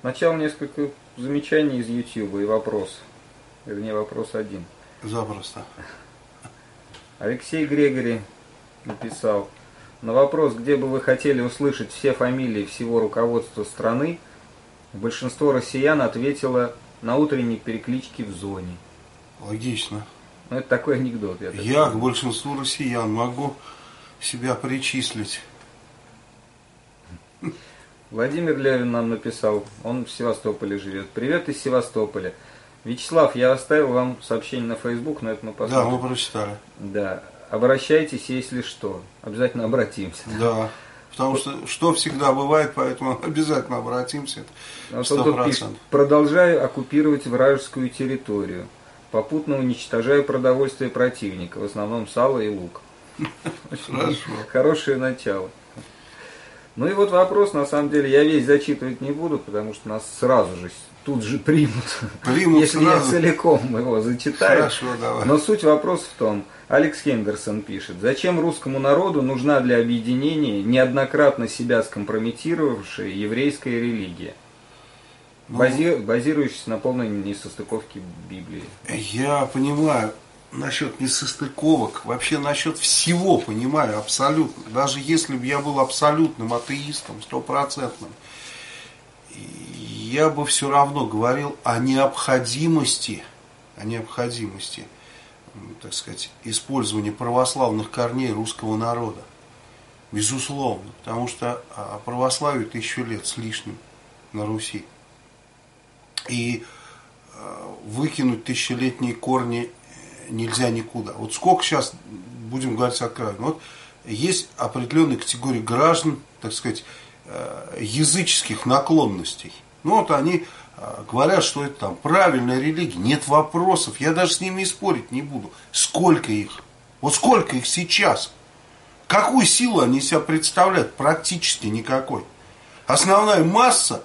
Сначала несколько замечаний из YouTube и вопрос. Вернее, вопрос один. Запросто. Алексей Грегори написал: на вопрос, где бы вы хотели услышать все фамилии всего руководства страны, большинство россиян ответило: на утренней перекличке в зоне. Логично. Ну, это такой анекдот. Я к большинству россиян могу себя причислить. Владимир Левин нам написал, он в Севастополе живет. Привет из Севастополя. Вячеслав, я оставил вам сообщение на Facebook, но это мы посмотрим. Да, мы прочитали. Да. Обращайтесь, если что. Обязательно обратимся. Да. Потому что всегда бывает, поэтому обязательно обратимся. Вот он тут пишет: продолжаю оккупировать вражескую территорию. Попутно уничтожаю продовольствие противника, в основном сало и лук. Хорошо. Хорошее начало. Ну и вот вопрос, на самом деле, я весь зачитывать не буду, потому что нас сразу же тут же примут если сразу. Я целиком его зачитаю. Хорошо, давай. Но суть вопроса в том, Алекс Хендерсон пишет: зачем русскому народу нужна для объединения неоднократно себя скомпрометировавшая еврейская религия, базирующаяся на полной несостыковке Библии? Я понимаю насчет несостыковок, вообще насчет всего понимаю абсолютно. Даже если бы я был абсолютным атеистом, стопроцентным, я бы все равно говорил о необходимости, так сказать, использования православных корней русского народа. Безусловно, потому что православию 1000 лет с лишним на Руси. И выкинуть тысячелетние корни нельзя никуда. Вот сколько сейчас, будем говорить откровенно, вот есть определенная категория граждан, так сказать, языческих наклонностей. Ну вот они говорят, что это там правильная религия, нет вопросов, я даже с ними и спорить не буду. Сколько их? Вот сколько их сейчас? Какую силу они себя представляют? Практически никакой. Основная масса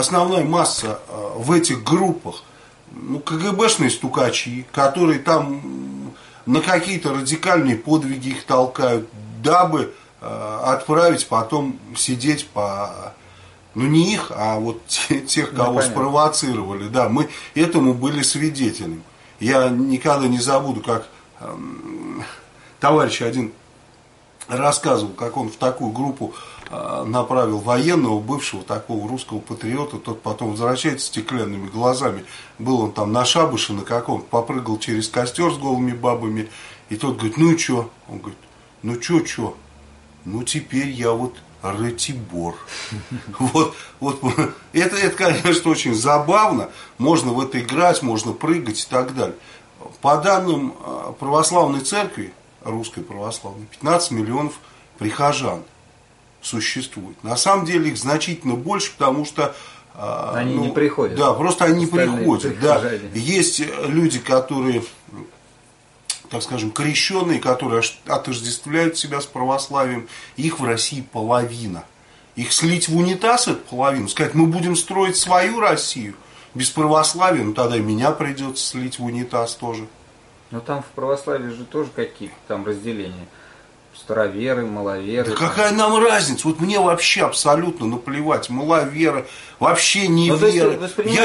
в этих группах, КГБшные стукачи, которые там на какие-то радикальные подвиги их толкают, дабы отправить потом сидеть по... Ну не их, а вот тех, кого спровоцировали. Да, мы этому были свидетелями. Я никогда не забуду, как товарищ один рассказывал, как он в такую группу направил военного, бывшего такого русского патриота. Тот потом возвращается стеклянными глазами. Был он там на шабаше на каком-то, попрыгал через костер с голыми бабами. И тот говорит: ну и что? Он говорит: ну что? Ну теперь я вот Ратибор. Вот это, конечно, очень забавно. Можно в это играть, можно прыгать и так далее. По данным православной церкви, русской православной, 15 миллионов прихожан существует. На самом деле их значительно больше, потому что они не приходят. Да, просто они не приходят. Да. Есть люди, которые, так скажем, крещенные, которые отождествляют себя с православием. Их в России половина. Их слить в унитаз, это половину. Сказать: мы будем строить свою Россию без православия, ну тогда и меня придется слить в унитаз тоже. Но там в православии же тоже какие-то там разделения. Староверы, маловеры. Да какая нам разница? Вот мне вообще абсолютно наплевать. Маловеры, вообще не веры.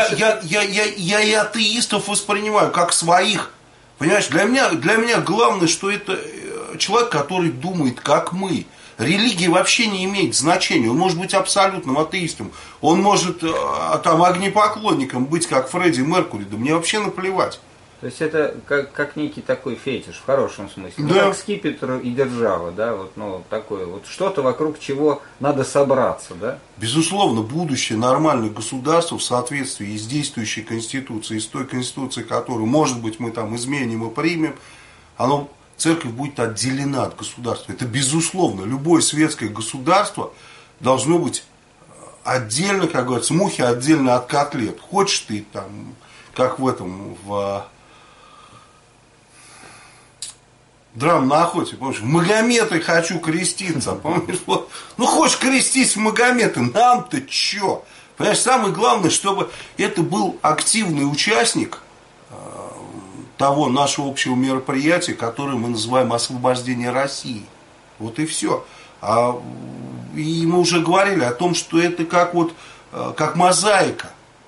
Я и атеистов воспринимаю как своих. Понимаешь, для меня главное, что это человек, который думает, как мы. Религия вообще не имеет значения. Он может быть абсолютным атеистом. Он может там огнепоклонником быть, как Фредди Меркьюри. Да мне вообще наплевать. То есть это как некий такой фетиш, в хорошем смысле. Да. Ну, как скипетр и держава, да, вот, ну, такое вот что-то, вокруг чего надо собраться, да? Безусловно, будущее нормальное государство в соответствии с действующей конституцией, с той конституцией, которую, может быть, мы там изменим и примем, церковь будет отделена от государства. Это безусловно. Любое светское государство должно быть отдельно, как говорится, мухи отдельно от котлет. Хочешь ты там, как в драм на охоте, помнишь, в Магометы хочу креститься, помнишь, вот. Ну хочешь крестись в Магометы, нам-то чё? Понимаешь, самое главное, чтобы это был активный участник того нашего общего мероприятия, которое мы называем освобождение России. Вот и все. И мы уже говорили о том, что это как мозаика.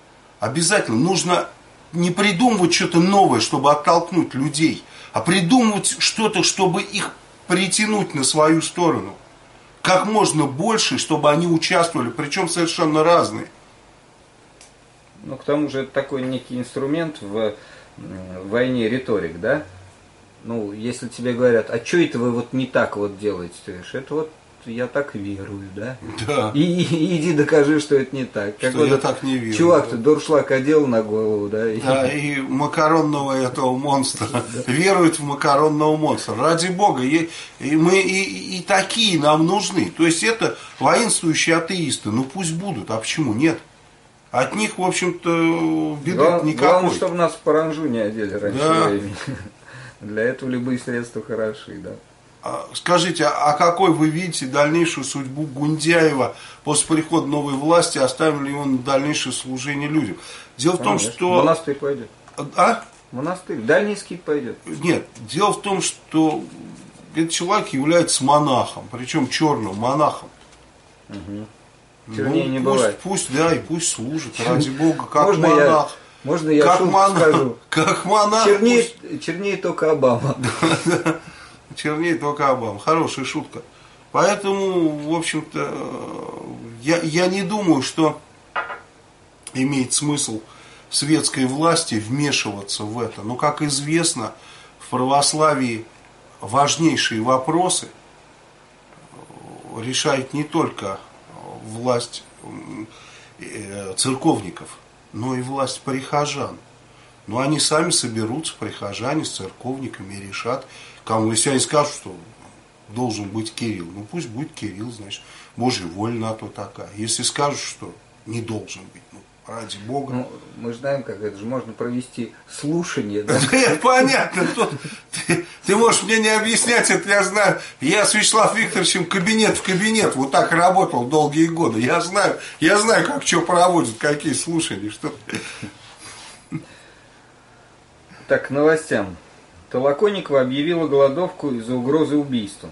Обязательно нужно не придумывать что-то новое, чтобы оттолкнуть людей, а придумывать что-то, чтобы их притянуть на свою сторону. Как можно больше, чтобы они участвовали, причем совершенно разные. Ну, к тому же, это такой некий инструмент в войне риторик, да? Ну, если тебе говорят, а что это вы вот не так вот делаете? Ты говоришь, это вот я так верую, да? Да. И иди докажи, что это не так. Что как вот я так не верю. Чувак-то дуршлаг одел на голову, да? Да, и макаронного этого монстра. Верует в макаронного монстра. Ради бога, мы и такие нам нужны. То есть это воинствующие атеисты. Ну пусть будут, а почему нет? От них, в общем-то, беды никакой. Главное, чтобы нас в паранжу не одели раньше Да. времени. Для этого любые средства хороши, да. Скажите, а какой вы видите дальнейшую судьбу Гундяева после прихода новой власти, оставим ли его на дальнейшее служение людям? Дело в том, что... В монастырь пойдет. А? В монастырь. Дальнийский пойдет. Нет, дело в том, что этот человек является монахом, причем черным монахом. Угу. Чернее не бывает. Пусть, да, и пусть служит, ради бога, как можно монах. Можно я как шутку монах, скажу? Как монах. Чернее только Обама. Чернее только Обама. Хорошая шутка. Поэтому, в общем-то, я не думаю, что имеет смысл светской власти вмешиваться в это. Но, как известно, в православии важнейшие вопросы решает не только власть церковников, но и власть прихожан. Но они сами соберутся, прихожане, с церковниками, и решат, кому, если они скажут, что должен быть Кирилл, ну пусть будет Кирилл, значит, Божья воля на то такая. Если скажут, что не должен быть, ну, ради бога. Ну, мы же знаем, как это же можно провести слушание, да? Да, понятно. Ты можешь мне не объяснять, это я знаю. Я с Вячеславом Викторовичем кабинет в кабинет вот так работал долгие годы. Я знаю, как что проводят, какие слушания, что. Так, к новостям. Толоконникова объявила голодовку из-за угрозы убийством.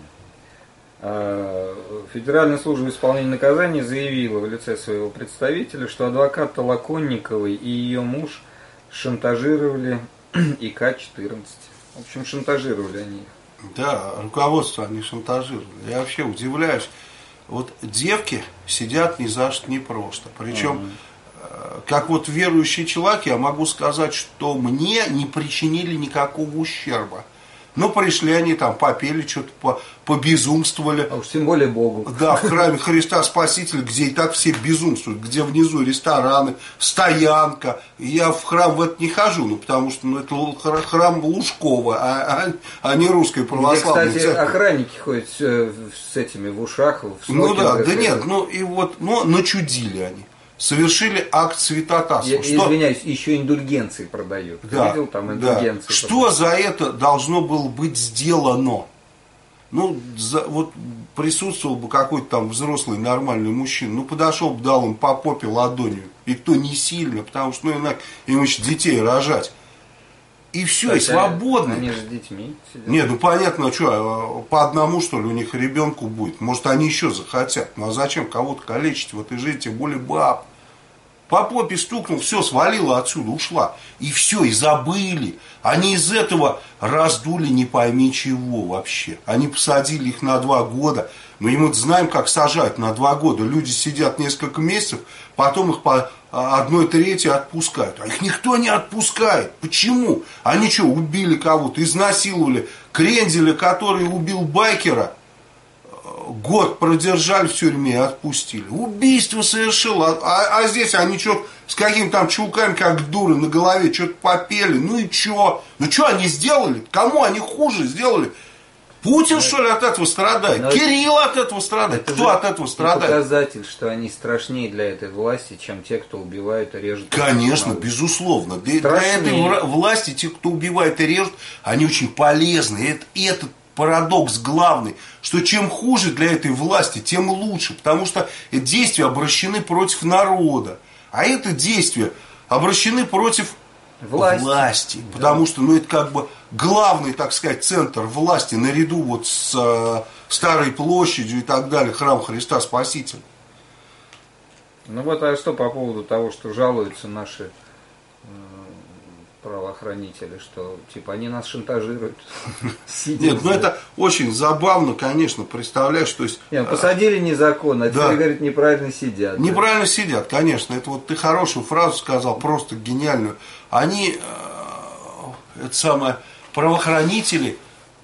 Федеральная служба исполнения наказаний заявила в лице своего представителя, что адвокат Толоконниковой и ее муж шантажировали ИК-14. В общем, шантажировали они их. Да, руководство они шантажировали. Я вообще удивляюсь. Вот девки сидят ни за что, не просто. Причем, как вот верующий человек, я могу сказать, что мне не причинили никакого ущерба. Ну, пришли они там, попели, что-то побезумствовали. А уж тем более Богу. Да, в храме Христа Спасителя, где и так все безумствуют, где внизу рестораны, стоянка. Я в храм в это не хожу, ну, потому что это храм Лужкова, а не русской православной где, кстати, церкви. Охранники ходят с этими в ушах, в Ну да, смокингах. да нет, ну и вот, но начудили они. Совершили акт святотатства. Извиняюсь, еще индульгенции продают. Да, видел там индульгенции? Да. Что за это должно было быть сделано? Ну, вот присутствовал бы какой-то там взрослый нормальный мужчина, ну, подошел бы, дал им по попе ладонью. И то не сильно, потому что, ну, иначе им еще детей рожать. И все, кстати, и свободно. Они же с детьми сидят. Не, ну понятно, что, по одному, что ли, у них ребенку будет. Может, они еще захотят. Ну, а зачем кого-то калечить в этой жизни, тем более баб? По попе стукнул, все, свалила отсюда, ушла. И все, и забыли. Они из этого раздули не пойми чего вообще. Они посадили их на 2 года. Но мы знаем, как сажать на 2 года. Люди сидят несколько месяцев, потом их по 1/3 отпускают. А их никто не отпускает. Почему? Они что, убили кого-то, изнасиловали? Кренделя, который убил байкера, год продержали в тюрьме и отпустили. Убийство совершил. А здесь они что с какими-то там чулками, как дуры, на голове что-то попели. Ну и что? Ну что они сделали? Кому они хуже сделали? Путин, что ли, от этого страдает? Но Кирилл от этого страдает? Кто от этого страдает? Показатель, что они страшнее для этой власти, чем те, кто убивают и режут. Конечно, безусловно. Для этой власти, те, кто убивает и режут, они очень полезны. Этот парадокс главный, что чем хуже для этой власти, тем лучше. Потому что эти действия обращены против народа. А это действия обращены против власти. Да. Потому что, ну, это как бы главный, так сказать, центр власти, наряду вот с Старой площадью и так далее, храм Христа Спасителя. Ну вот, а что по поводу того, что жалуются наши правоохранители, что типа они нас шантажируют? Нет, ну это очень забавно, конечно, представляешь, то есть... Нет, посадили незаконно, а да. теперь, говорит, неправильно сидят. Неправильно сидят, конечно. Это вот ты хорошую фразу сказал, просто гениальную. Они, это самое, правоохранители,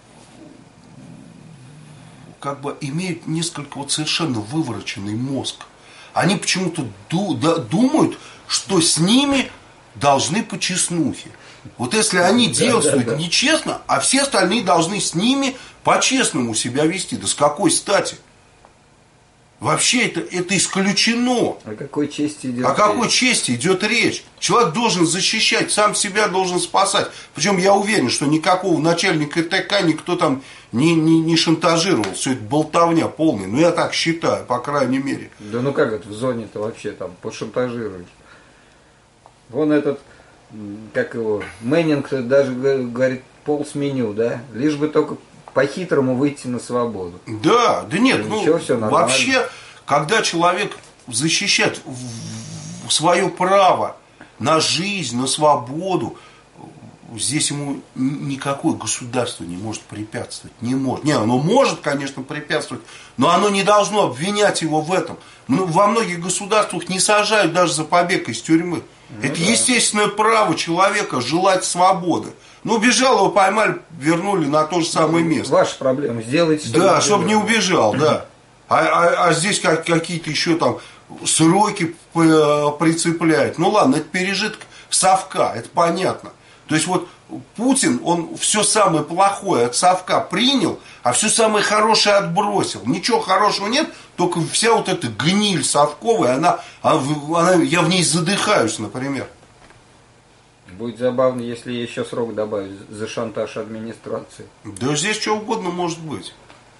как бы имеют несколько вот совершенно вывороченный мозг. Они почему-то думают, что с ними должны по честнухе. Вот если они действуют нечестно, а все остальные должны с ними по-честному себя вести. Да с какой стати? Вообще это исключено. О какой чести идет речь? О какой речь? чести идет речь? Человек должен защищать, сам себя должен спасать. Причем я уверен, что никакого начальника ТК никто там не шантажировал. Все это болтовня полная. Ну я так считаю, по крайней мере. Да ну как это в зоне-то вообще там пошантажируешь? Вон этот, как его, Мэннинг даже говорит, полз меню, да? Лишь бы только по-хитрому выйти на свободу. Да, да нет, ничего, все вообще, когда человек защищает свое право на жизнь, на свободу, здесь ему никакое государство не может препятствовать. Не может. Не, оно может, конечно, препятствовать, но оно не должно обвинять его в этом. Во многих государствах не сажают даже за побег из тюрьмы. Это естественное право человека желать свободы. Ну, убежал, его поймали, вернули на то же самое место. Ваша проблема, сделайте, да, чтобы не убежал, да. А здесь какие-то еще там сроки прицепляют. Ну ладно, это пережиток совка, это понятно. То есть вот Путин, он все самое плохое от совка принял, а все самое хорошее отбросил. Ничего хорошего нет, только вся вот эта гниль совковая, я в ней задыхаюсь, например. Будет забавно, если еще срок добавить за шантаж администрации. Да здесь что угодно может быть.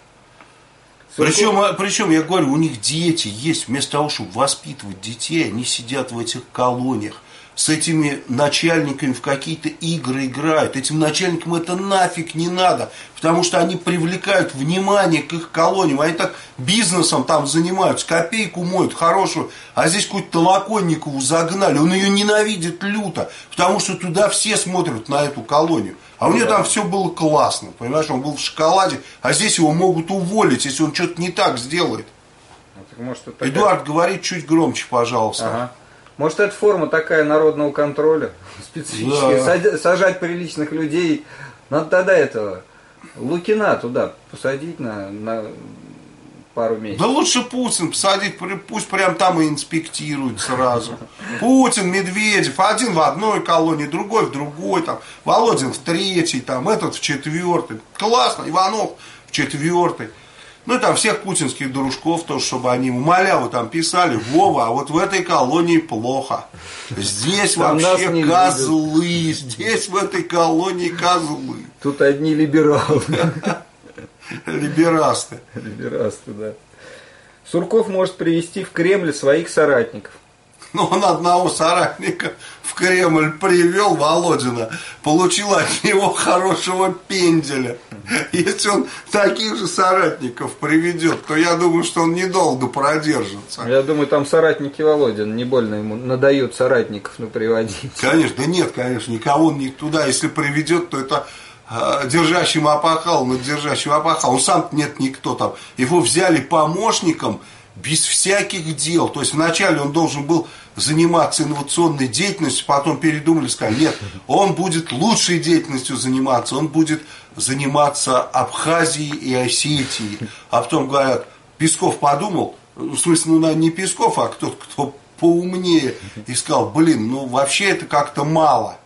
Причем, я говорю, у них дети есть. Вместо того, чтобы воспитывать детей, они сидят в этих колониях. С этими начальниками в какие-то игры играют. Этим начальникам это нафиг не надо. Потому что они привлекают внимание к их колониям. Они так бизнесом там занимаются, копейку моют хорошую. А здесь какую-то Толоконникову загнали. Он ее ненавидит люто. Потому что туда все смотрят на эту колонию. А у него там все было классно. Понимаешь, он был в шоколаде. А здесь его могут уволить, если он что-то не так сделает. Может, Эдуард, говорит чуть громче, пожалуйста. Ага. Может, это форма такая народного контроля специфическая. Да. Сажать приличных людей. Надо тогда этого Лукина туда посадить на пару месяцев. Да лучше Путин посадить, пусть прям там и инспектирует сразу. Путин, Медведев, один в одной колонии, другой в другой, там, Володин в третьей, там, этот в четвертой. Классно, Иванов в четвертой. Ну и там всех путинских дружков тоже, чтобы они маляву там писали: Вова, а вот в этой колонии плохо. Здесь там вообще козлы, здесь в этой колонии козлы. Тут одни либералы. Либерасты. Либерасты, да. Сурков может привести в Кремль своих соратников. Ну, он одного соратника в Кремль привел, Володина, получил от него хорошего пенделя. Если он таких же соратников приведет, то я думаю, что он недолго продержится. Я думаю, там соратники Володина, не больно ему надают соратников приводить. Конечно, да нет, конечно, никого он не туда, если приведет, то это держащим опахал над держащим опахал. Он сам нет никто там. Его взяли помощником без всяких дел. То есть вначале он должен был заниматься инновационной деятельностью, потом передумали, сказали: нет, он будет лучшей деятельностью заниматься, он будет заниматься Абхазией и Осетией. А потом говорят, Песков подумал, в смысле, ну, не Песков, а кто поумнее, и сказал: блин, ну вообще это как-то мало.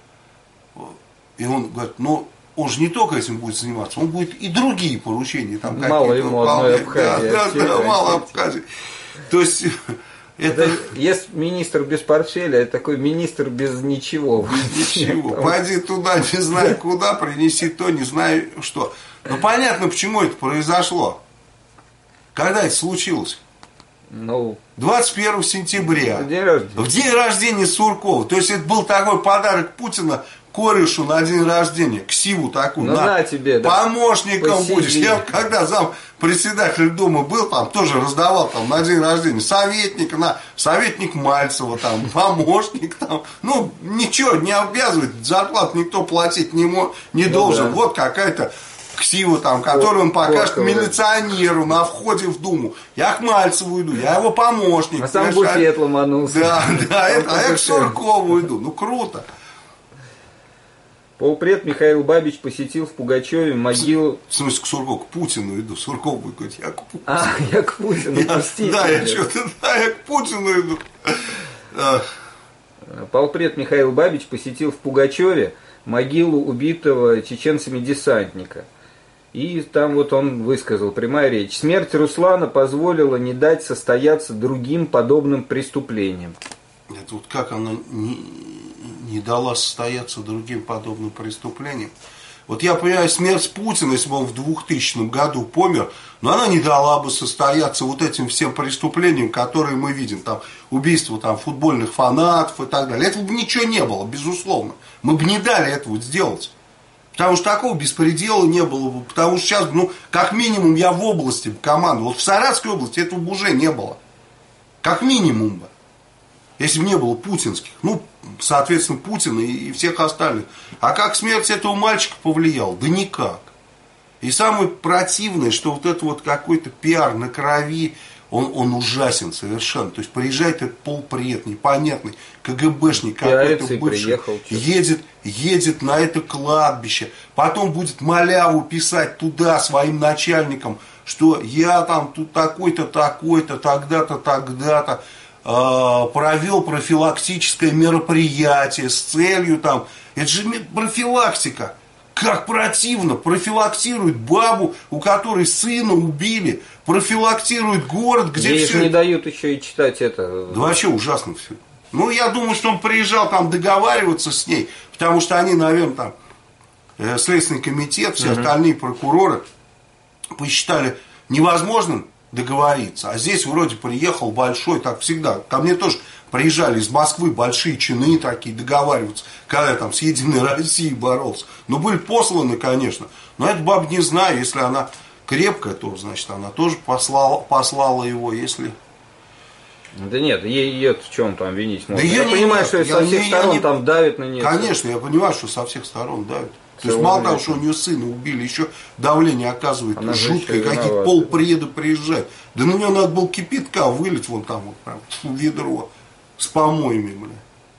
И он говорит: ну, он же не только этим будет заниматься, он будет и другие поручения там мало ему одной Абхазии. Да, мало Абхазии. То есть это есть министр без портфеля, это такой министр без ничего. Без ничего. Пойди туда, не знаю куда, принеси то, не знаю что. Ну понятно, почему это произошло. Когда это случилось? Ну, 21 сентября. В день рождения. В день рождения Суркова. То есть это был такой подарок Путина корешу на день рождения, ксиву такую, ну, на тебе, да. Помощником будешь. Я когда председатель Думы был, там тоже раздавал там на день рождения советник Мальцева, там, помощник, там, ну, ничего не обязывает, зарплату никто платить не должен. Да. Вот какая-то ксива там, которую он покажет милиционеру на входе в Думу. Я к Мальцеву иду, я его помощник. А сам буфет ломанулся. Да, я к Суркову иду. Ну, круто. Полпред Михаил Бабич посетил в Пугачеве могилу... В смысле, к Суркову, к Путину иду. Сурков будет говорить, я к Путину. Я к Путину, простите. Да, я к Путину иду. Полпред Михаил Бабич посетил в Пугачеве могилу убитого чеченцами десантника. И там вот он высказал, прямая речь. Смерть Руслана позволила не дать состояться другим подобным преступлениям. Это вот как она не дала состояться другим подобным преступлениям. Вот я понимаю, смерть Путина, если бы он в 2000 году помер, но она не дала бы состояться вот этим всем преступлениям, которые мы видим. Там убийство там, футбольных фанатов и так далее. Этого бы ничего не было, безусловно. Мы бы не дали этого сделать. Потому что такого беспредела не было бы. Потому что сейчас, ну, как минимум, я в области командовал. Вот в Саратовской области этого бы уже не было. Как минимум бы. Если бы не было путинских. Ну, соответственно, Путина и всех остальных. А как смерть этого мальчика повлияла? Да никак. И самое противное, что вот это вот какой-то пиар на крови, он ужасен совершенно. То есть приезжает этот полпред, непонятный, КГБшник какой-то бывший, едет на это кладбище, потом будет маляву писать туда своим начальникам, что я там тут такой-то, такой-то, тогда-то, тогда-то провел профилактическое мероприятие с целью там, это же профилактика. Как противно, профилактирует бабу, у которой сына убили, профилактирует город, где ей все... не дают еще и читать это. Да вообще ужасно все. Ну, я думаю, что он приезжал там договариваться с ней, потому что они, наверное, там, Следственный комитет, все остальные прокуроры посчитали невозможным договориться. А здесь вроде приехал большой, так всегда. Ко мне тоже приезжали из Москвы большие чины такие договариваться, когда я там с Единой Россией боролся. Ну, были посланы, конечно. Но эта баба, не знаю, если она крепкая, то, значит, она тоже послала его, если... Да нет, ее в чем там винить можно. Да я понимаю, что со всех сторон там давят на нее. Конечно, я понимаю, что со всех сторон давят. То есть мало того, что у нее сына убили, еще давление оказывает она жуткое, какие-то полпреда приезжают. Да на нее надо было кипятка вылить вон там вот прям в ведро с помоями, бля.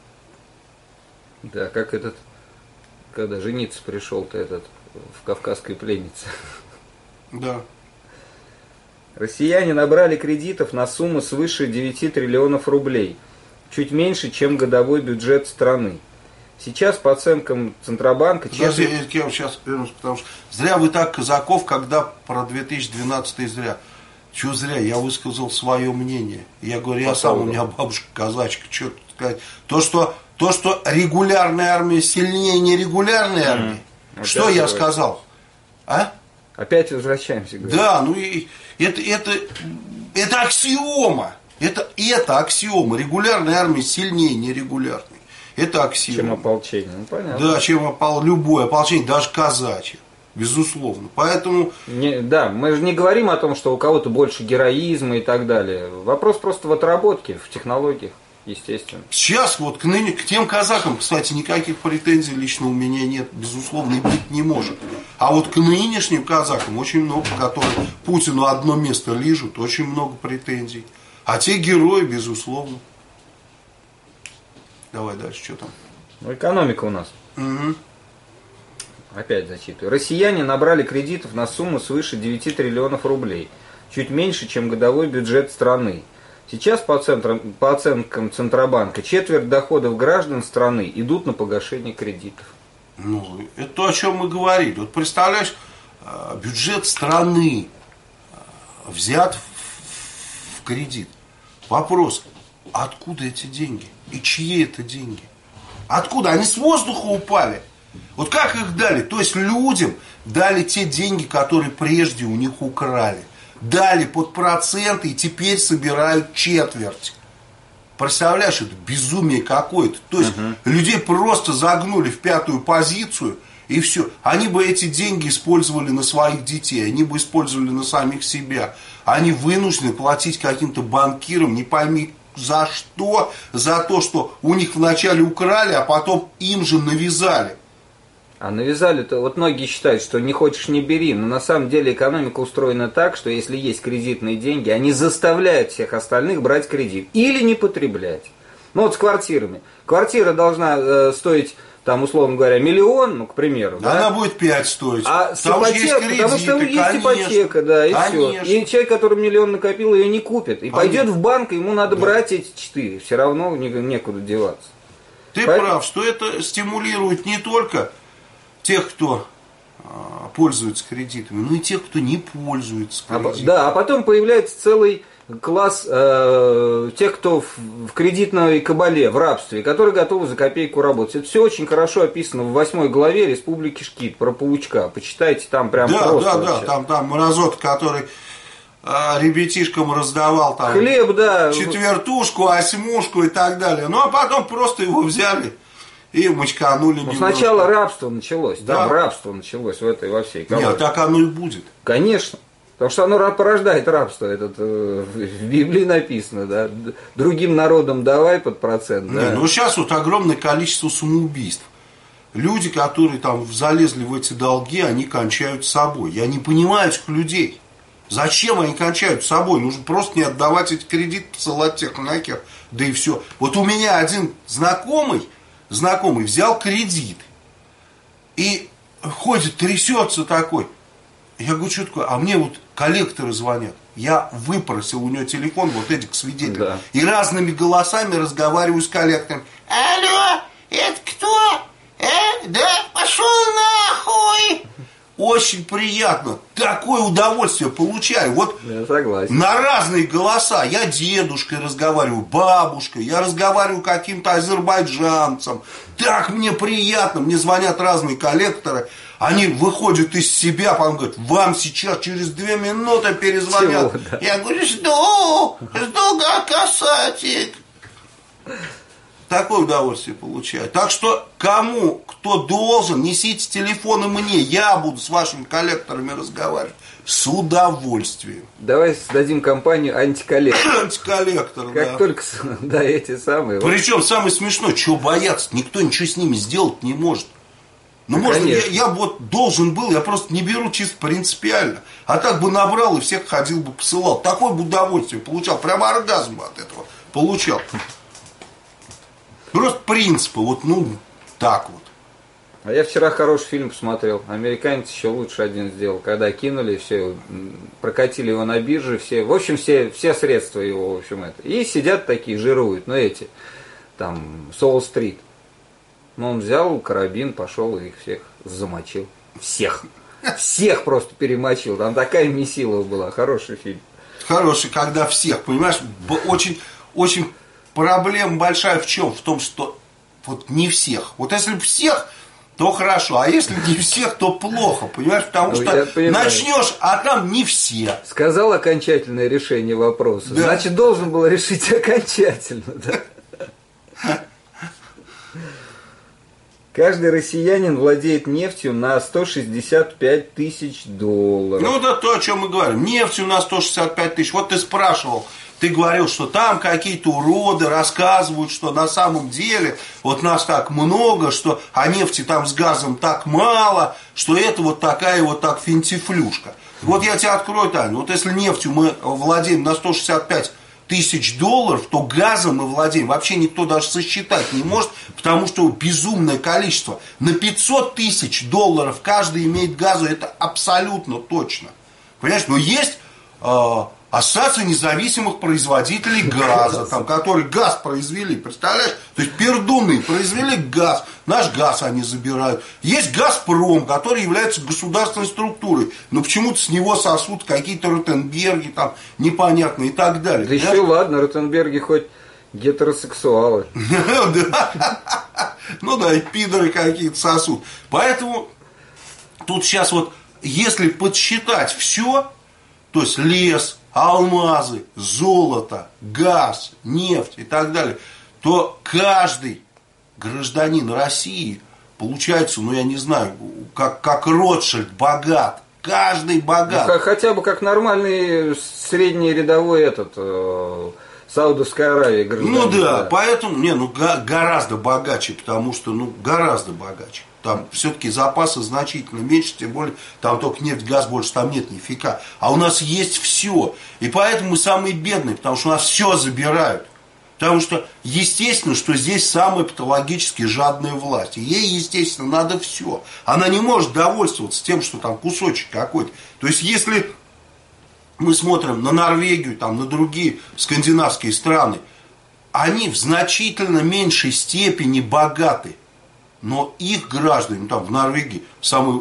Да, как этот, когда жениться пришел-то этот в «Кавказской пленнице». Да. Россияне набрали кредитов на сумму свыше 9 триллионов рублей, чуть меньше, чем годовой бюджет страны. Сейчас, по оценкам Центробанка... Подожди, я сейчас вернусь, потому что зря вы так, Казаков, когда про 2012 зря. Чего зря? Я высказал свое мнение. Я говорю, я сам, у меня бабушка казачка, что тут сказать. То, что регулярная армия сильнее нерегулярной армии. Что я сказал? А? Опять возвращаемся. Говорю. Да, ну и это аксиома. Это аксиома. Регулярная армия сильнее нерегулярной. Это аксиома. Чем ополчение, ну понятно. Да, чем любое ополчение, даже казачье. Безусловно. Поэтому... Да, мы же не говорим о том, что у кого-то больше героизма и так далее. Вопрос просто в отработке, в технологиях, естественно. Сейчас вот к тем казакам, кстати, никаких претензий лично у меня нет. Безусловно, и быть не может. А вот к нынешним казакам очень много, которые Путину одно место лижут, очень много претензий. А те герои, безусловно. Давай дальше, что там? Ну, экономика у нас. Угу. Опять зачитываю. Россияне набрали кредитов на сумму свыше 9 триллионов рублей. Чуть меньше, чем годовой бюджет страны. Сейчас, по оценкам Центробанка, четверть доходов граждан страны идут на погашение кредитов. Ну, это то, о чем мы говорили. Вот представляешь, бюджет страны взят в кредит. Вопрос, откуда эти деньги? И чьи это деньги? Откуда? Они с воздуха упали. Вот как их дали? То есть людям дали те деньги, которые прежде у них украли. Дали под проценты и теперь собирают четверть. Представляешь, это безумие какое-то. То есть людей просто загнули в пятую позицию, и все. Они бы эти деньги использовали на своих детей, они бы использовали на самих себя. Они вынуждены платить каким-то банкирам, не пойми за что, за то, что у них вначале украли, а потом им же навязали. А навязали-то, вот многие считают, что не хочешь, не бери, но на самом деле экономика устроена так, что если есть кредитные деньги, они заставляют всех остальных брать кредит или не потреблять. Ну вот с квартирами. Квартира должна стоить, там, условно говоря, 1 миллион, ну, к примеру. Да? Она будет 5 стоить. А с ипотекой, потому что есть конечно, ипотека, да, и конечно. все. И человек, который 1 миллион накопил, ее не купит. И Конечно. пойдет в банк, и ему надо брать эти 4. Все равно некуда деваться. Ты прав, что это стимулирует не только тех, кто пользуется кредитами, но и тех, кто не пользуется кредитами. Да, а потом появляется целый класс тех, кто в кредитной кабале, в рабстве, которые готовы за копейку работать. Это все очень хорошо описано в 8 главе Республики Шкит про паучка. Почитайте, там прям просто. Да, там мразот, который ребятишкам раздавал там хлеб, да, четвертушку, осьмушку и так далее. Ну а потом просто его взяли и мочканули. Ну, сначала рабство началось, да, рабство началось во всей кабале. Нет, так оно и будет. Конечно. Потому что оно порождает рабство, в Библии написано, да, другим народам давай под процент. Да. Ну сейчас вот огромное количество самоубийств. Люди, которые там залезли в эти долги, они кончают собой. Я не понимаю этих людей. Зачем они кончают собой? Нужно просто не отдавать эти кредиты, посылать тех нахер, да и все. Вот у меня один знакомый взял кредит и ходит, трясется такой. Я говорю, что такое? А мне вот коллекторы звонят. Я выпросил у него телефон, вот этих свидетелей. Да. И разными голосами разговариваю с коллектором. Алло, это кто? Да, пошел нахуй. Очень приятно. Такое удовольствие получаю. Вот я согласен. На разные голоса. Я дедушкой разговариваю, бабушкой. Я разговариваю каким-то азербайджанцем. Так мне приятно. Мне звонят разные коллекторы. Они выходят из себя, потом говорят, вам сейчас через 2 минуты перезвонят. Чего, да? Я говорю, жду, касатик. Такое удовольствие получаю. Так что кому, кто должен, несите телефоны мне, я буду с вашими коллекторами разговаривать. С удовольствием. Давай создадим компанию антиколлектор. Антиколлектор, как да. только, да, эти самые. Причем самое смешное, чего бояться, никто ничего с ними сделать не может. Ну, может, я вот должен был, я просто не беру чисто принципиально. А так бы набрал и всех ходил бы, посылал. Такое бы удовольствие получал. Прямо оргазм от этого получал. Просто принципы, вот, так вот. А я вчера хороший фильм посмотрел. Американец еще лучше один сделал. Когда кинули, все, прокатили его на бирже, все, в общем, все средства его, в общем, это. И сидят такие, жируют, там, Солл-стрит. Но он взял карабин, пошел и их всех замочил. Всех просто перемочил. Там такая месила была. Хороший фильм. Хороший, когда всех, понимаешь, очень проблема большая в чем? В том, что вот не всех. Вот если всех, то хорошо, а если не всех, то плохо, понимаешь? Потому что начнешь, а там не все. Сказал окончательное решение вопроса. Да. Значит, должен был решить окончательно, да? Каждый россиянин владеет нефтью на 165 тысяч долларов. Ну, да то, о чем мы говорим. Нефтью на 165 тысяч. Вот ты спрашивал, ты говорил, что там какие-то уроды рассказывают, что на самом деле вот нас так много, что а нефти там с газом так мало, что это вот такая вот так финтифлюшка. Вот я тебе открою тайну. Вот если нефтью мы владеем на 165 тысяч долларов, то газом мы владеем вообще никто даже сосчитать не может, потому что безумное количество. На 500 тысяч долларов каждый имеет газу, это абсолютно точно. Понимаешь, но есть ассоциация независимых производителей газа, там, которые газ произвели, представляешь? То есть пердуны произвели газ, наш газ они забирают. Есть Газпром, который является государственной структурой, но почему-то с него сосут какие-то Ротенберги, там, непонятно и так далее. Да еще ладно, Ротенберги хоть гетеросексуалы. Ну да, и пидоры какие-то сосут. Поэтому тут сейчас вот, если подсчитать все, то есть лес, алмазы, золото, газ, нефть и так далее, то каждый гражданин России получается, ну я не знаю, как Ротшильд богат. Каждый богат. Ну, хотя бы как нормальный средний рядовой Саудовской Аравии гражданин. Ну да, поэтому, гораздо богаче, потому что, гораздо богаче. Там все-таки запасы значительно меньше, тем более, там только нефть, газ, больше там нет нифига. А у нас есть все. И поэтому мы самые бедные, потому что у нас все забирают. Потому что, естественно, что здесь самая патологически жадная власть. И ей, естественно, надо все. Она не может довольствоваться тем, что там кусочек какой-то. То есть, если мы смотрим на Норвегию, там, на другие скандинавские страны, они в значительно меньшей степени богаты. Но их граждане, там в Норвегии самый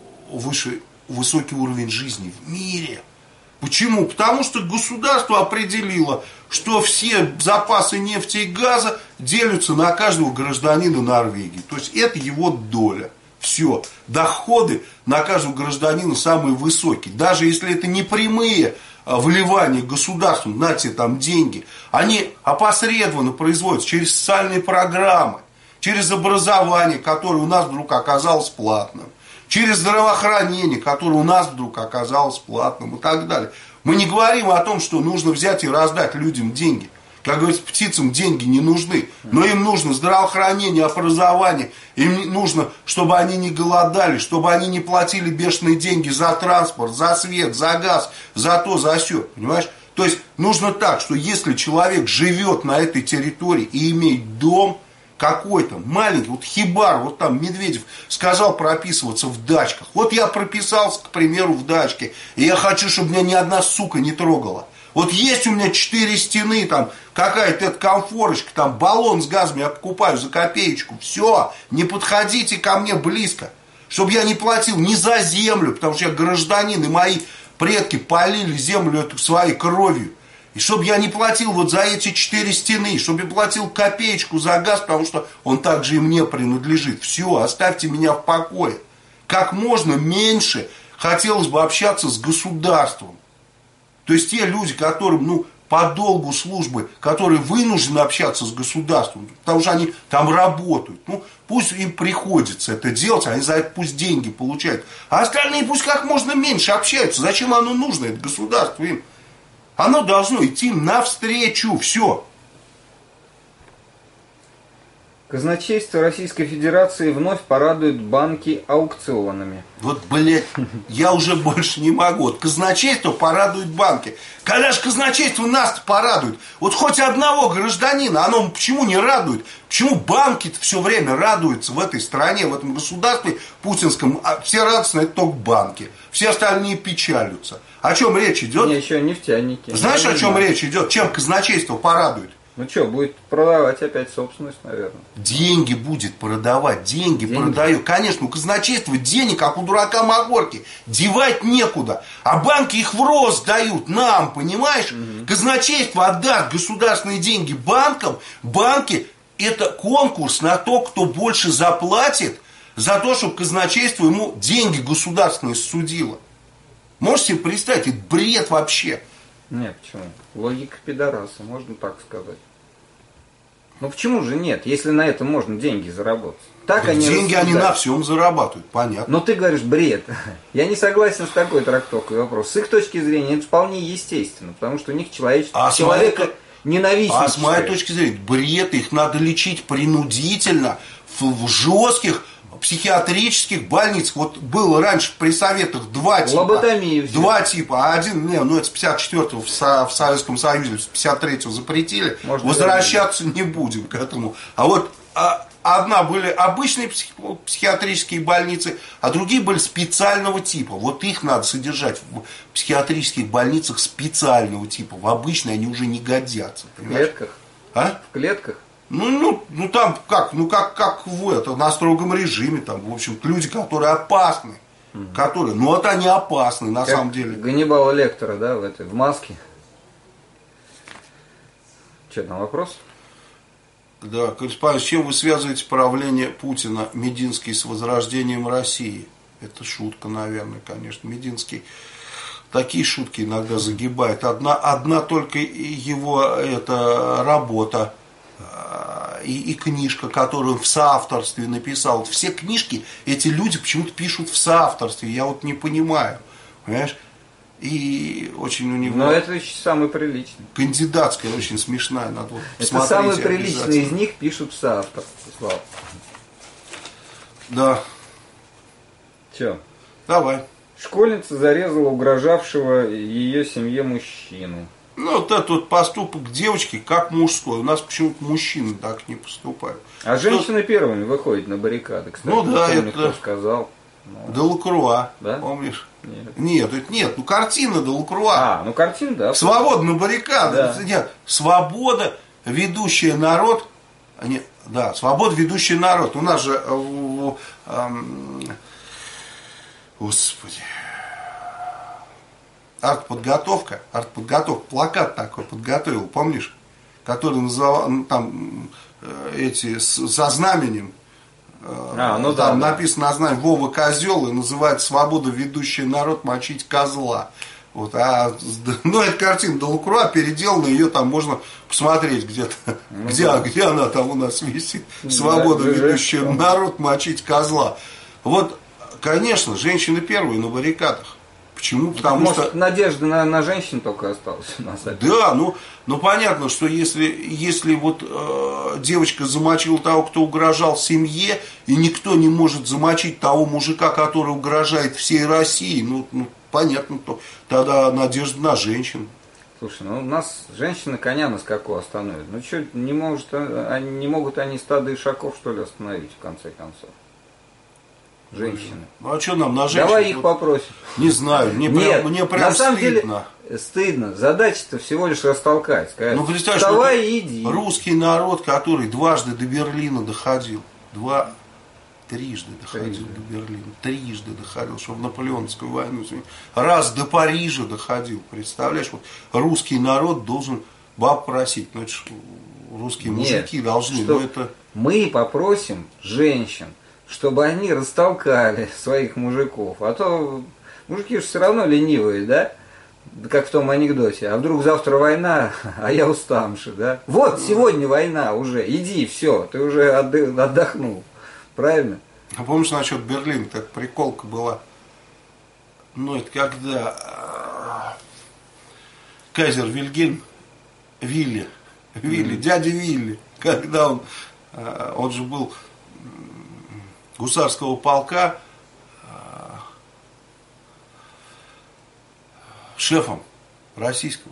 высокий уровень жизни в мире. Почему? Потому что государство определило, что все запасы нефти и газа делятся на каждого гражданина Норвегии. То есть это его доля. Все. Доходы на каждого гражданина самые высокие. Даже если это не прямые вливания государством, на те там деньги, они опосредованно производятся через социальные программы, через образование, которое у нас вдруг оказалось платным, через здравоохранение, которое у нас вдруг оказалось платным и так далее. Мы не говорим о том, что нужно взять и раздать людям деньги. Как говорится, птицам деньги не нужны, но им нужно здравоохранение, образование, им нужно, чтобы они не голодали, чтобы они не платили бешеные деньги за транспорт, за свет, за газ, за то, за сё, понимаешь? То есть нужно так, что если человек живет на этой территории и имеет дом какой-то маленький, вот хибар, вот там Медведев сказал прописываться в дачках. Вот я прописался, к примеру, в дачке, и я хочу, чтобы меня ни одна сука не трогала. Вот есть у меня 4 стены, там какая-то комфорочка, там баллон с газом я покупаю за копеечку. Все, не подходите ко мне близко. Чтобы я не платил ни за землю, потому что я гражданин, и мои предки полили землю эту своей кровью. И чтобы я не платил вот за эти 4 стены, чтобы я платил копеечку за газ, потому что он также и мне принадлежит. Все, оставьте меня в покое. Как можно меньше хотелось бы общаться с государством. То есть те люди, которым, по долгу службы, которые вынуждены общаться с государством, потому что они там работают, пусть им приходится это делать, они за это пусть деньги получают. А остальные пусть как можно меньше общаются. Зачем оно нужно, это государство им? Оно должно идти навстречу, все. Казначейство Российской Федерации вновь порадует банки аукционами. Вот, блядь, я уже больше не могу. Вот казначейство порадует банки. Когда же казначейство нас-то порадует? Вот хоть одного гражданина, оно почему не радует? Почему банки-то все время радуются в этой стране, в этом государстве путинском? А все радостны, это только банки. Все остальные печалятся. О чем речь идет? Не, еще нефтяники. Знаешь, о чем речь идет? Чем казначейство порадует? Ну что, будет продавать опять собственность, наверное. Деньги будет продавать, деньги продаю. Конечно, у казначейства денег, как у дурака Магорки, девать некуда. А банки их в рост дают нам, понимаешь? Казначейство отдаст государственные деньги банкам. Банки – это конкурс на то, кто больше заплатит за то, чтобы казначейство ему деньги государственные судило. Можете себе представить, это бред вообще. Нет, почему? Логика пидораса, можно так сказать. Ну почему же нет, если на этом можно деньги заработать? Так они деньги они на всем зарабатывают, понятно. Но ты говоришь бред. Я не согласен с такой трактовкой вопроса. С их точки зрения это вполне естественно, потому что у них человека ненавистничество. А с моей точки зрения, бред, их надо лечить принудительно, в жестких психиатрических больницах. Вот было раньше при советах два типа. Лоботомию. Два типа. А один, это с 54-го в Советском Союзе, с 53-го запретили. Может, возвращаться не будем к этому. А вот одна были обычные психиатрические больницы, а другие были специального типа. Вот их надо содержать в психиатрических больницах специального типа. В обычные они уже не годятся. Понимаешь? В клетках? А? В клетках? Там как на строгом режиме, там, в общем, люди, которые опасны, которые, вот они опасны, на самом деле. Ганнибала Лектора, да, в маске. Что там, вопрос? Да, корреспондент, с чем вы связываете правление Путина, Мединский, с возрождением России? Это шутка, наверное, конечно, Мединский. такие шутки иногда загибает. Одна только его эта работа и книжка, которую он в соавторстве написал. Вот все книжки эти люди почему-то пишут в соавторстве. Я вот не понимаю. Понимаешь? И очень у него... Но это еще самый приличный. Кандидатская, очень смешная. Надо вот это самый приличный из них пишут в соавторстве, Слава. Да. Че? Давай. Школьница зарезала угрожавшего ее семье мужчину. Ну, вот этот вот поступок девочки как мужской. У нас почему-то мужчины так не поступают. А женщины первыми выходят на баррикады, кстати. Ну да, помню, это... кто сказал. Но... Делакруа, да? помнишь? Нет. Нет, ну картина Делакруа. Ну картина, да. Свобода на баррикадах. Да. Нет, свобода, ведущая народ. Нет, да, свобода, ведущая народ. У нас же, господи, артподготовка, плакат такой подготовил, помнишь? Который называл, там, эти, со знаменем. Ну там да, написано на знамени Вова козел и называется «Свобода, ведущая народ мочить козла». Вот, ну, эта картина Делакруа переделана, ее там можно посмотреть где-то, где она там у нас висит. «Свобода, ведущая народ мочить козла». Вот, конечно, женщины первые на баррикадах. Почему? Потому может, что... надежда на женщин только осталась у нас. Да, ну понятно, что если вот девочка замочила того, кто угрожал семье, и никто не может замочить того мужика, который угрожает всей России, ну понятно, то тогда надежда на женщин. Слушай, ну у нас женщины коня на скаку остановят. Ну что, не могут они стадо ишаков, что ли, остановить в конце концов? Женщины. Ну а что нам на женщин? Давай их попросим. Не знаю, мне прям на самом стыдно. Деле, стыдно. Задача-то всего лишь растолкать. Сказать, ну, представь, вставай что и иди. Русский народ, который дважды до Берлина доходил. Трижды доходил до Берлина. Трижды доходил, чтобы в Наполеоновскую войну. Раз до Парижа доходил. Представляешь, вот русский народ должен баб просить. Ну, это ж русские мужики должны. Но это... Мы попросим женщин, чтобы они растолкали своих мужиков. А то мужики же все равно ленивые, да? Как в том анекдоте. А вдруг завтра война, а я уставший, да? Вот, сегодня война уже. Иди, все, ты уже отдохнул. Правильно? А помнишь, насчет Берлина, так приколка была? Ну, это когда кайзер Вильгельм, дядя Вилли, когда он же был гусарского полка шефом российского.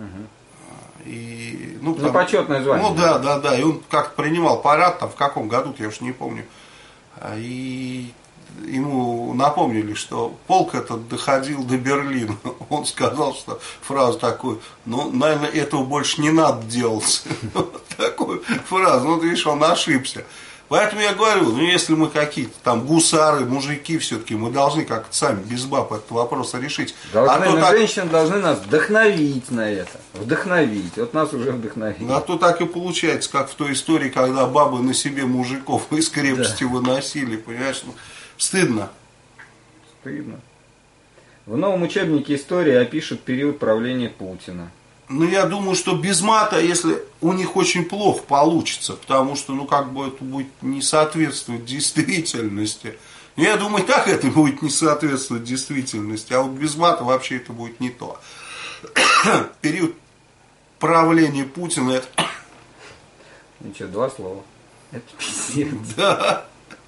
И, за почетное звание. Ну да. И он как принимал парад, там в каком году, я уж не помню. И ему напомнили, что полк этот доходил до Берлина. Он сказал, что фразу такую: ну, наверное, этого больше не надо делать. Такую фразу. Ну, ты видишь, он ошибся. Поэтому я говорю, ну если мы какие-то там гусары, мужики, все-таки мы должны как-то сами без баб этот вопрос решить. Женщины должны нас вдохновить на это. Вдохновить. Вот нас уже вдохновили. А то так и получается, как в той истории, когда бабы на себе мужиков из крепости выносили. Понимаешь? Ну, стыдно. Стыдно. В новом учебнике истории опишут период правления Путина. Ну, я думаю, что без мата, если у них очень плохо получится, потому что, ну, как бы это будет не соответствовать действительности. Я думаю, так это будет не соответствовать действительности, а вот без мата вообще это будет не то. Период правления Путина, это... Ничего, 2 слова. Это пиздец. Да.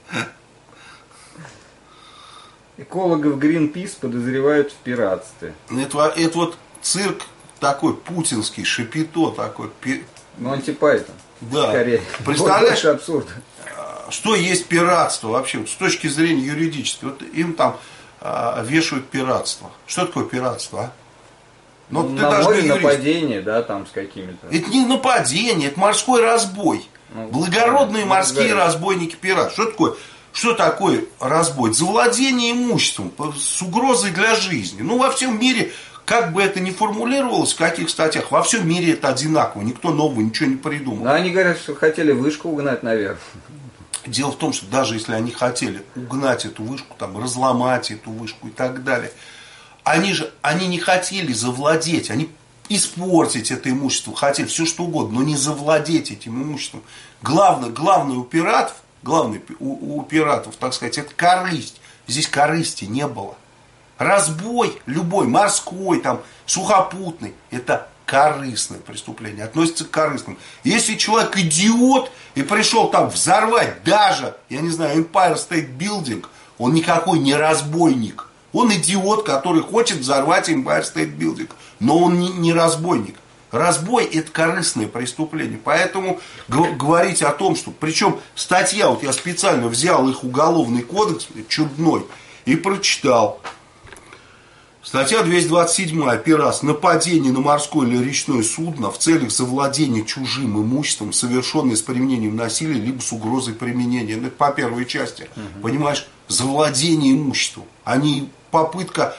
Экологов Greenpeace подозревают в пиратстве. Это вот цирк такой путинский, шапито такой. Ну, антипайтон. Да. Скорее. Представляешь, больше абсурда. Что есть пиратство вообще, вот с точки зрения юридической? Вот им там вешают пиратство. Что такое пиратство, а? Ну, на море нападение, да, там с какими-то. Это не нападение, это морской разбой. Благородные морские разбойники-пираты. Что такое разбой? Завладение имуществом с угрозой для жизни. Ну, во всем мире, как бы это ни формулировалось, в каких статьях, во всем мире это одинаково. Никто нового ничего не придумал. Но они говорят, что хотели вышку угнать наверх. Дело в том, что даже если они хотели угнать эту вышку, там, разломать эту вышку и так далее, они не хотели завладеть, они испортить это имущество хотели, все что угодно, но не завладеть этим имуществом. Главное у пиратов, так сказать, это корысть. Здесь корысти не было. Разбой любой, морской, там, сухопутный, это корыстное преступление, относится к корыстным. Если человек идиот и пришел там взорвать даже, я не знаю, Empire State Building, он никакой не разбойник. Он идиот, который хочет взорвать Empire State Building, но он не разбойник. Разбой – это корыстное преступление. Поэтому говорить о том, что... Причем статья, вот я специально взял их уголовный кодекс, чудной, и прочитал. Статья 227. Пиратство. Нападение на морское или речное судно в целях завладения чужим имуществом, совершенное с применением насилия, либо с угрозой применения. Это по первой части. Понимаешь? Завладение имуществом. А не попытка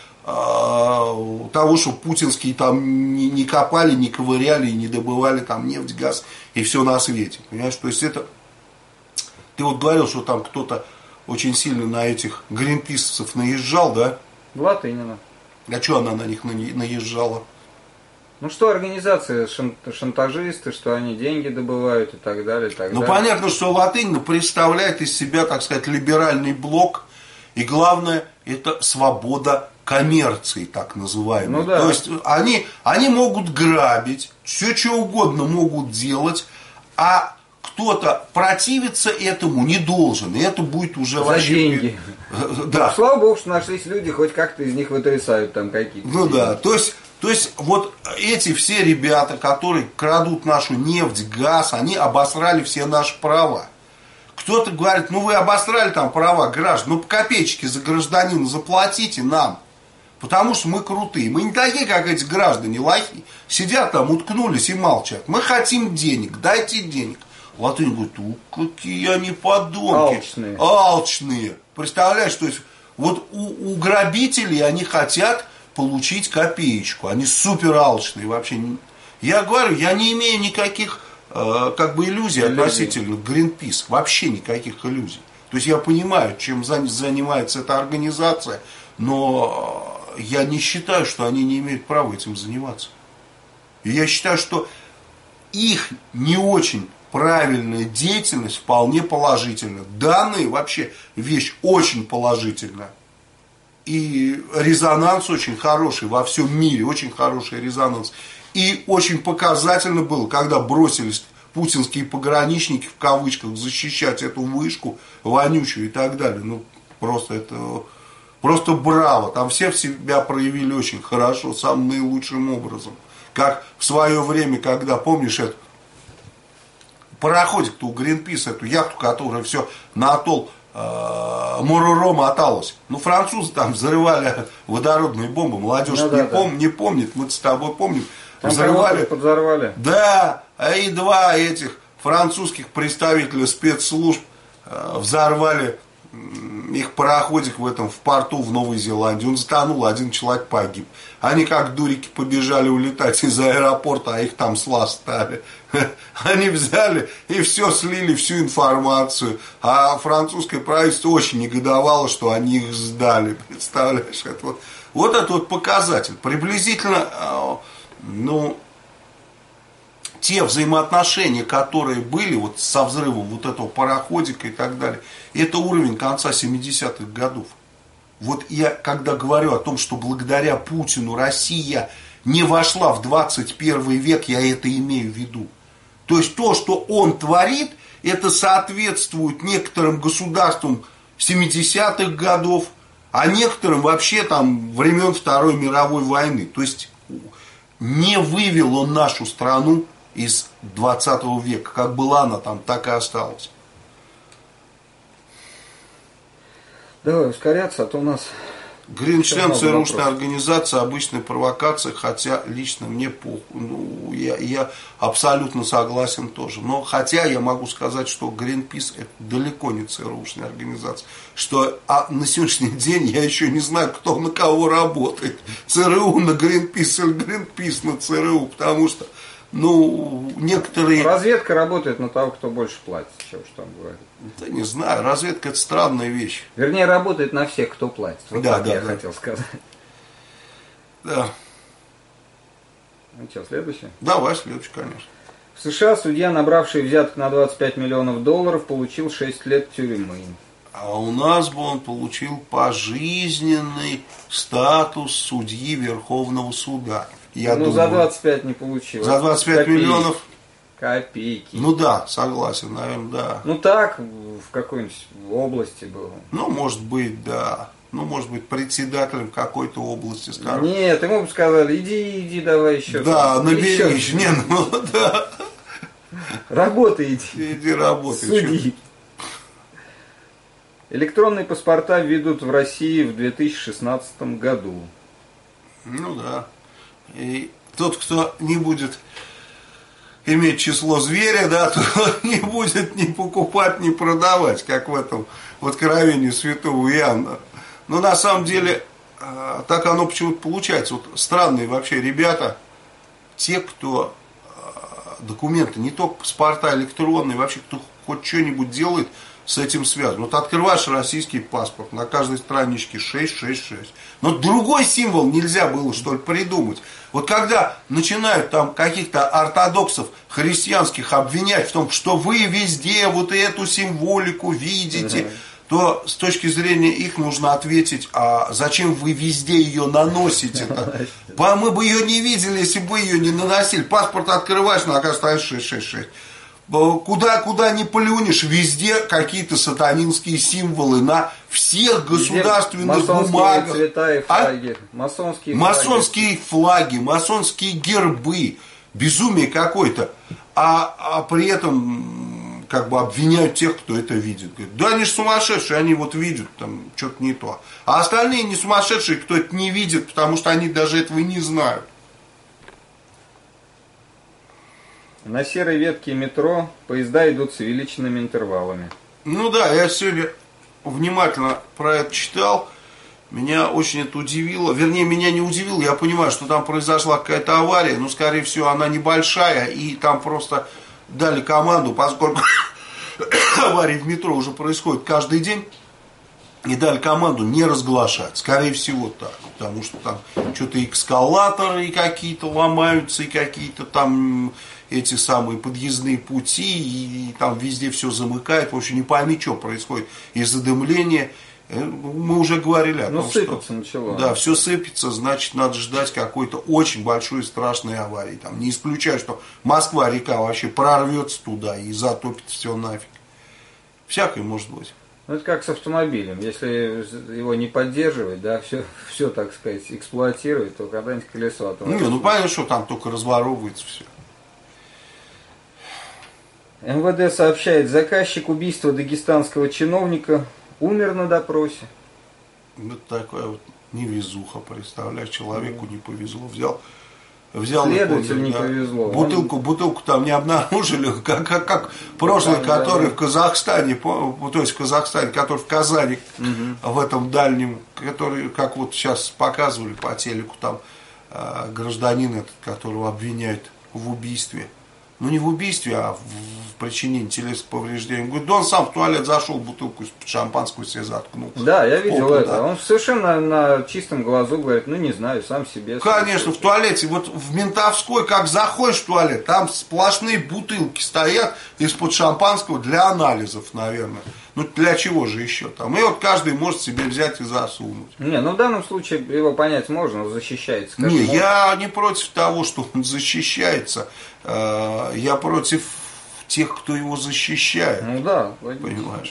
того, что путинские там не копали, не ковыряли, не добывали там нефть, газ и все на свете. Понимаешь? То есть это... Ты вот говорил, что там кто-то очень сильно на этих гринписцев наезжал, да? Латынина. А что она на них наезжала? Ну что организации шантажисты, что они деньги добывают и так далее, и так далее. Ну понятно, что Латынина представляет из себя, так сказать, либеральный блок. И главное, это свобода коммерции, так называемой. Ну, да. То есть они могут грабить, все что угодно могут делать, а кто-то противиться этому не должен. И это будет уже за вообще... деньги. Да. Ну, слава богу, что нашлись люди, хоть как-то из них вытрясают там какие-то. Ну да, то есть вот эти все ребята, которые крадут нашу нефть, газ, они обосрали все наши права. Кто-то говорит, ну вы обосрали там права граждан, ну по копеечке за гражданина заплатите нам. Потому что мы крутые. Мы не такие, как эти граждане, лохи. Сидят там, уткнулись и молчат. Мы хотим денег, дайте денег. Латынь говорит, какие они подонки. Алчные. Представляешь, то есть вот у грабителей они хотят получить копеечку. Они супер алчные вообще. Я говорю, я не имею никаких как бы иллюзий относительно Greenpeace. Вообще никаких иллюзий. То есть я понимаю, чем занимается эта организация, но я не считаю, что они не имеют права этим заниматься. И я считаю, что их не очень правильная деятельность вполне положительна. Данные вообще вещь очень положительная. И резонанс очень хороший во всем мире, очень хороший резонанс. И очень показательно было, когда бросились путинские пограничники, в кавычках, защищать эту вышку вонючую и так далее. Ну, просто браво. Там все себя проявили очень хорошо, самым наилучшим образом. Как в свое время, когда, помнишь, это пароходик-то у Greenpeace, эту яхту, которая все на атолл Мороро моталась. Ну, французы там взрывали водородные бомбы. Молодежь не помнит, мы с тобой помним. Там подзорвали. Да, и два этих французских представителя спецслужб взорвали их пароходик в порту в Новой Зеландии. Он затонул, один человек погиб. Они как дурики побежали улетать из аэропорта, а их там сластали. Они взяли и все слили, всю информацию. А французское правительство очень негодовало, что они их сдали. Представляешь? Вот это вот показатель. Приблизительно, те взаимоотношения, которые были вот со взрывом вот этого пароходика и так далее, это уровень конца 70-х годов. Вот я когда говорю о том, что благодаря Путину Россия не вошла в 21 век, я это имею в виду. То есть то, что он творит, это соответствует некоторым государствам 70-х годов, а некоторым вообще там времен Второй мировой войны. То есть не вывел он нашу страну из 20 века. Как была она там, так и осталась. Давай ускоряться, а то у нас... Грин-член ЦРУшной организации, обычная провокация, хотя лично мне похуй. Я абсолютно согласен тоже. Но хотя я могу сказать, что Greenpeace это далеко не ЦРУшная организация. Что на сегодняшний день я еще не знаю, кто на кого работает. ЦРУ на Greenpeace или Greenpeace на ЦРУ. Потому что, некоторые... Разведка работает на того, кто больше платит, чем что там говорит. Да не знаю, разведка это странная вещь. Вернее, работает на всех, кто платит. Вот да, так я хотел сказать. Да. Ну что, следующее? Давай, следующий, конечно. В США судья, набравший взяток на 25 миллионов долларов, получил 6 лет тюрьмы. А у нас бы он получил пожизненный статус судьи Верховного суда. Я думаю, за 25 не получил. За 25 копейки. Миллионов? Копейки. Ну да, согласен, наверное, да. Ну так, в какой-нибудь области был. Ну, может быть, да. Ну, может быть, председателем какой-то области, скажем. Нет, ему бы сказали, иди, давай еще. Да, наберись. Не, ну да. Работай иди. Иди работай. Суди. Электронные паспорта введут в России в 2016 году. Ну да. И тот, кто не будет иметь число зверя, да, то не будет ни покупать, ни продавать, как в этом в Откровении святого Иоанна. Но на самом деле так оно почему-то получается. Вот странные вообще ребята, те, кто документы, не только паспорта электронные, вообще кто хоть что-нибудь делает с этим связано. Вот открываешь российский паспорт, на каждой страничке 666. Но другой символ нельзя было, что ли, придумать. Вот когда начинают там каких-то ортодоксов христианских обвинять в том, что вы везде вот эту символику видите, то с точки зрения их нужно ответить, а зачем вы везде ее наносите-то? Мы бы ее не видели, если бы ее не наносили. Паспорт открываешь, на оказывается 666. Куда ни плюнешь, везде какие-то сатанинские символы на всех государственных бумагах. Цвета и флаги. Масонские флаги, масонские гербы. Безумие какое-то. А при этом как бы обвиняют тех, кто это видит. Говорят, да они же сумасшедшие, они вот видят там что-то не то. А остальные не сумасшедшие, кто это не видит, потому что они даже этого не знают. На серой ветке метро поезда идут с увеличенными интервалами. Ну да, я сегодня внимательно про это читал. Меня очень это удивило. Вернее, меня не удивило. Я понимаю, что там произошла какая-то авария. Но, скорее всего, она небольшая. И там просто дали команду, поскольку аварии в метро уже происходят каждый день. И дали команду не разглашать. Скорее всего, так. Потому что там что-то эскалаторы какие-то ломаются, и какие-то там эти самые подъездные пути, и там везде все замыкает. В общем, не пойми, что происходит. И задымление. Мы уже говорили о том, сыпаться начало. Да, все сыпется, значит, надо ждать какой-то очень большой и страшной аварии. Там, не исключаю, что Москва-река вообще прорвется туда и затопит все нафиг. Всякое может быть. Ну, это как с автомобилем. Если его не поддерживать, да, все так сказать, эксплуатировать, то когда-нибудь колесо отвалится. Не, ну понятно, что там только разворовывается все. МВД сообщает, заказчик убийства дагестанского чиновника умер на допросе. Это такая вот невезуха, представляешь, человеку не повезло. Взял Следователю не повезло. Бутылку там не обнаружили, как прошлый, который в Казахстане, то есть в Казахстане, который в Казани, в этом дальнем, который, как вот сейчас показывали по телеку, там гражданин этот, которого обвиняют в убийстве. Ну не в убийстве, а в причинении телесных повреждений. Он говорит, да он сам в туалет зашел, бутылку из-под шампанского себе заткнул. Да, я видел это. Да. Он совершенно на чистом глазу говорит, ну не знаю, сам себе. Конечно, в туалете, вот в Ментовской, как заходишь в туалет, там сплошные бутылки стоят из-под шампанского для анализов, наверное. Ну для чего же еще там? И вот каждый может себе взять и засунуть. Не, ну в данном случае его понять можно, он защищается. Не, я не против того, что он защищается. Я против тех, кто его защищает. Ну да, понимаешь.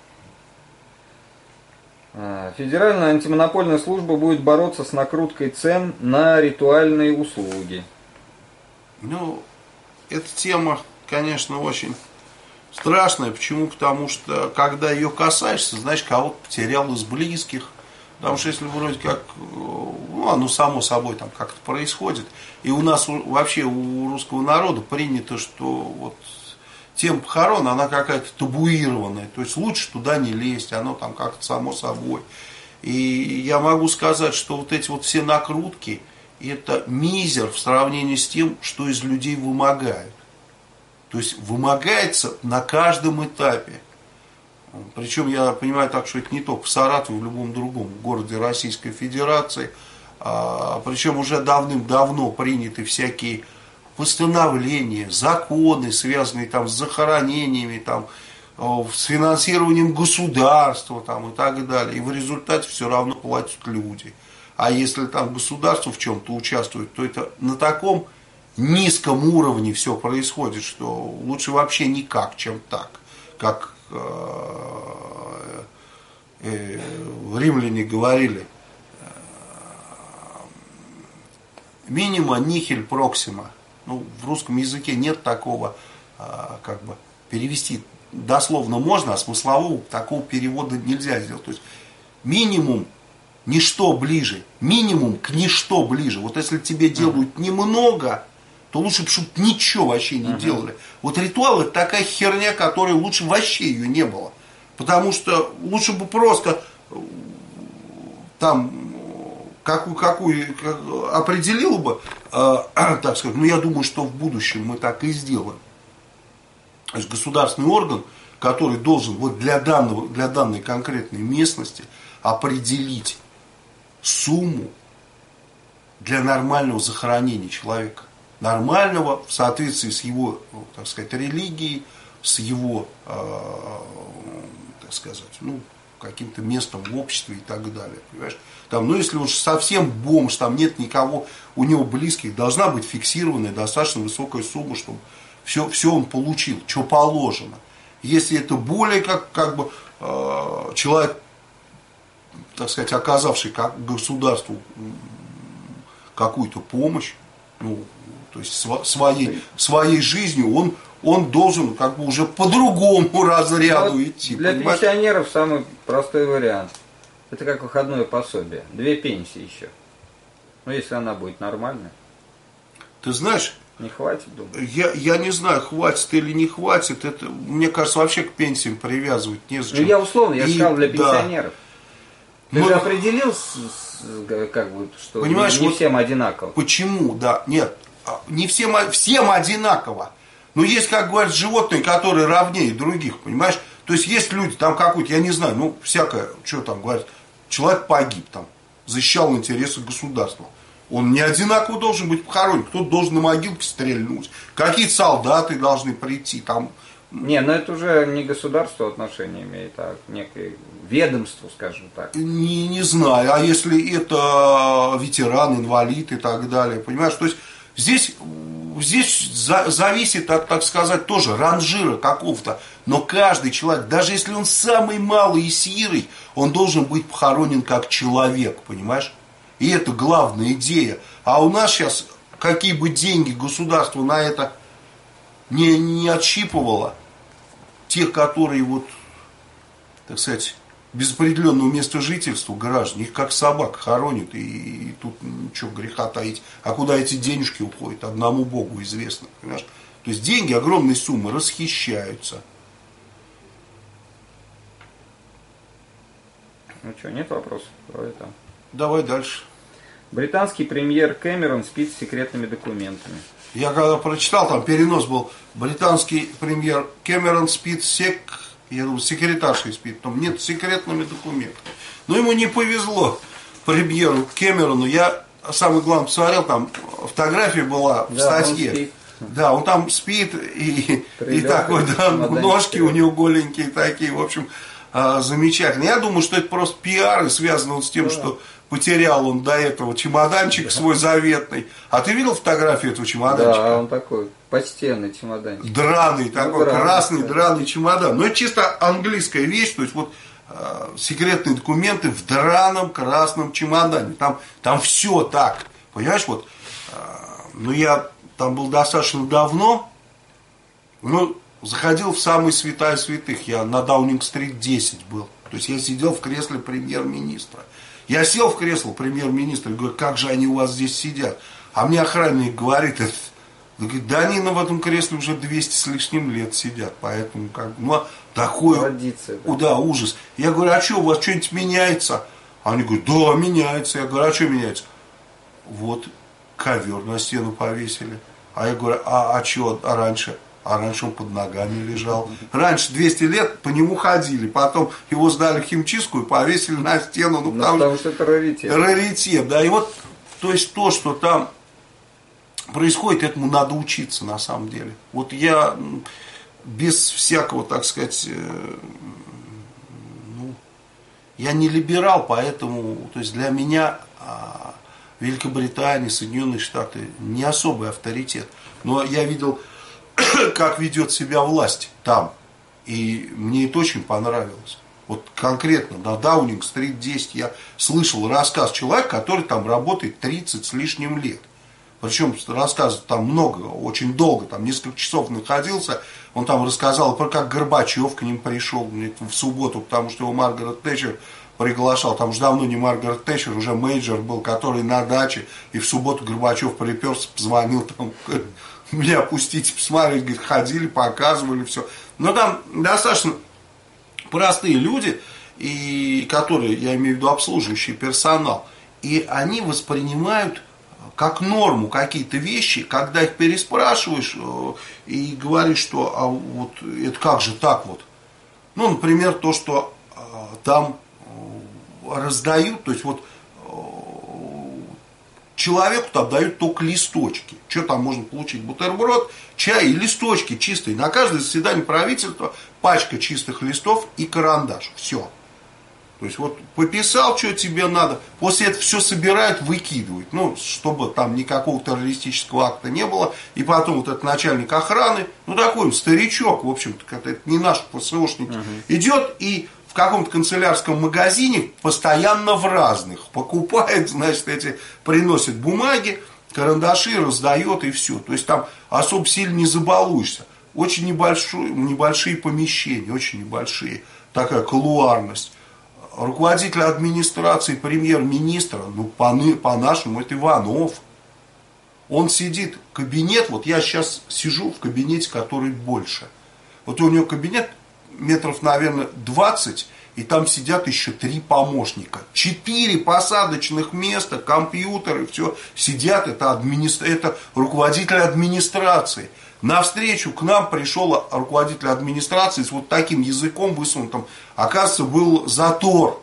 Федеральная антимонопольная служба будет бороться с накруткой цен на ритуальные услуги. Ну, эта тема, конечно, очень страшная. Почему? Потому что, когда ее касаешься, значит, кого-то потерял из близких. Потому что если вроде как, ну, оно само собой там как-то происходит. И у нас вообще, у русского народа принято, что вот тема похорон, она какая-то табуированная. То есть лучше туда не лезть, оно там как-то само собой. И я могу сказать, что вот эти вот все накрутки, это мизер в сравнении с тем, что из людей вымогают. То есть вымогается на каждом этапе. Причем я понимаю так, что это не только в Саратове, в любом другом городе Российской Федерации. причем уже давным-давно приняты всякие постановления, законы, связанные там с захоронениями, там, с финансированием государства там, и так далее. И в результате все равно платят люди. А если там государство в чем-то участвует, то это на таком низком уровне все происходит, что лучше вообще никак, чем так. Как римляне говорили, минима нихиль проксима. Ну, в русском языке нет такого, как бы, перевести дословно можно, а смыслового такого перевода нельзя сделать. То есть минимум ничто ближе, минимум к ничто ближе. Вот если тебе делают немного, то лучше бы, чтобы ничего вообще не делали. Вот ритуал это такая херня, которой лучше вообще ее не было. Потому что лучше бы просто там какую определил бы, так сказать, ну я думаю, что в будущем мы так и сделаем. То есть государственный орган, который должен вот для данной конкретной местности определить сумму для нормального захоронения человека. Нормального в соответствии с его, так сказать, религией, с его, так сказать, ну, каким-то местом в обществе и так далее. Понимаешь? Там, ну, если уж совсем бомж, там нет никого у него близких, должна быть фиксированная достаточно высокая сумма, чтобы все он получил, что положено. Если это более как бы человек, так сказать, оказавший как государству какую-то помощь, ну, то есть своей жизнью, он должен как бы уже по другому разряду вот идти. Для понимаешь? пенсионеров самый простой вариант. Это как выходное пособие. 2 пенсии еще. Ну, если она будет нормальная. Ты знаешь, не хватит, думаю. Я не знаю, хватит или не хватит. Это, мне кажется, вообще к пенсиям привязывать незачем. Ну, я условно, я сказал для пенсионеров. Да. Ты же определил, как бы, что понимаешь, не вот всем одинаково. Почему? Да, нет, не всем одинаково. Но есть, как говорят, животные, которые равнее других, понимаешь? То есть есть люди, там какой-то, я не знаю, ну, всякое, что там говорят, человек погиб, там, защищал интересы государства. Он не одинаково должен быть похоронен. Кто-то должен на могилке стрельнуть. Какие-то солдаты должны прийти. Там. Не, но это уже не государство отношения имеет, а некое ведомство, скажем так. Не знаю. А если это ветеран, инвалид и так далее. Понимаешь? То есть здесь зависит от, так сказать, тоже ранжира какого-то. Но каждый человек, даже если он самый малый и сирый, он должен быть похоронен как человек. Понимаешь? И это главная идея. А у нас сейчас, какие бы деньги государство на это не отщипывало, тех, которые, вот, так сказать, без определенного места жительства граждан, их как собак хоронят, и тут ничего греха таить. А куда эти денежки уходят, одному Богу известно. Понимаешь? То есть деньги, огромные суммы, расхищаются. Ну что, нет вопросов? Давай дальше. Британский премьер Кэмерон спит с секретными документами. Я когда прочитал, там перенос был, британский премьер Кэмерон спит я думаю, секретаршей спит, там нет, с секретными документами. Но ему не повезло, премьеру Кэмерону. Я, самое главное, посмотрел, там фотография была в статье. Да, он там спит, и такой, да, ножки у него голенькие такие, в общем, замечательно. Я думаю, что это просто пиар, и связано с тем, что потерял он до этого чемоданчик свой заветный. А ты видел фотографию этого чемоданчика? Да, он такой почтенный чемоданчик. Драный такой, красный драный чемодан. Но это чисто английская вещь, то есть вот секретные документы в драном красном чемодане. Там все так. Понимаешь, вот, ну я там был достаточно давно, но заходил в самый святая святых. Я на Даунинг-стрит 10 был. То есть я сидел в кресле премьер-министра. Я сел в кресло премьер-министра и говорю, как же они у вас здесь сидят? А мне охранник говорит, да они в этом кресле уже 200 с лишним лет сидят, поэтому как ну, такой, традиция, да. Да, ужас. Я говорю, а что, у вас что-нибудь меняется? А они говорят, да, меняется. Я говорю, а что меняется? Вот ковер на стену повесили. А я говорю, а что, а раньше? А раньше он под ногами лежал. Раньше 200 лет по нему ходили. Потом его сдали в химчистку и повесили на стену. Ну, потому что это раритет. Раритет, да. И вот то есть то, что там происходит, этому надо учиться на самом деле. Вот я без всякого, так сказать, я не либерал, поэтому, то есть для меня Великобритания, Соединенные Штаты не особый авторитет. Но я видел, как ведет себя власть там. И мне это очень понравилось. Вот конкретно на Даунинг-стрит 10 я слышал рассказ человека, который там работает 30 с лишним лет. Причем рассказов там много, очень долго, там несколько часов находился. Он там рассказал про как Горбачев к ним пришел в субботу, потому что его Маргарет Тэтчер приглашал. Там уже давно не Маргарет Тэтчер, уже мейджор был, который на даче. И в субботу Горбачев приперся, позвонил, там, меня пустите посмотреть, говорит, ходили, показывали все. Но там достаточно простые люди, и которые, я имею в виду обслуживающий персонал, и они воспринимают как норму какие-то вещи, когда их переспрашиваешь и говоришь, что а вот это как же так вот. Ну, например, то, что там раздают, то есть вот человеку там дают только листочки. Что там можно получить? Бутерброд, чай и листочки чистые. На каждое заседание правительства пачка чистых листов и карандаш. Все. То есть вот пописал, что тебе надо, после этого все собирают, выкидывают, ну, чтобы там никакого террористического акта не было. И потом вот этот начальник охраны, ну, такой старичок, в общем-то, это не наш ФСОшник, идет и в каком-то канцелярском магазине постоянно в разных покупает, значит, эти, приносит бумаги, карандаши, раздает и все. То есть там особо сильно не забалуешься. Очень небольшие помещения, очень небольшие, такая колуарность. Руководитель администрации премьер-министра, ну, по-нашему, это Иванов. Он сидит, кабинет, вот я сейчас сижу в кабинете, который больше. Вот у него кабинет метров, наверное, 20, и там сидят еще 3 помощника. 4 посадочных места, компьютеры, все сидят, это руководитель администрации. Навстречу к нам пришел руководитель администрации с вот таким языком высунутым. Оказывается, был затор.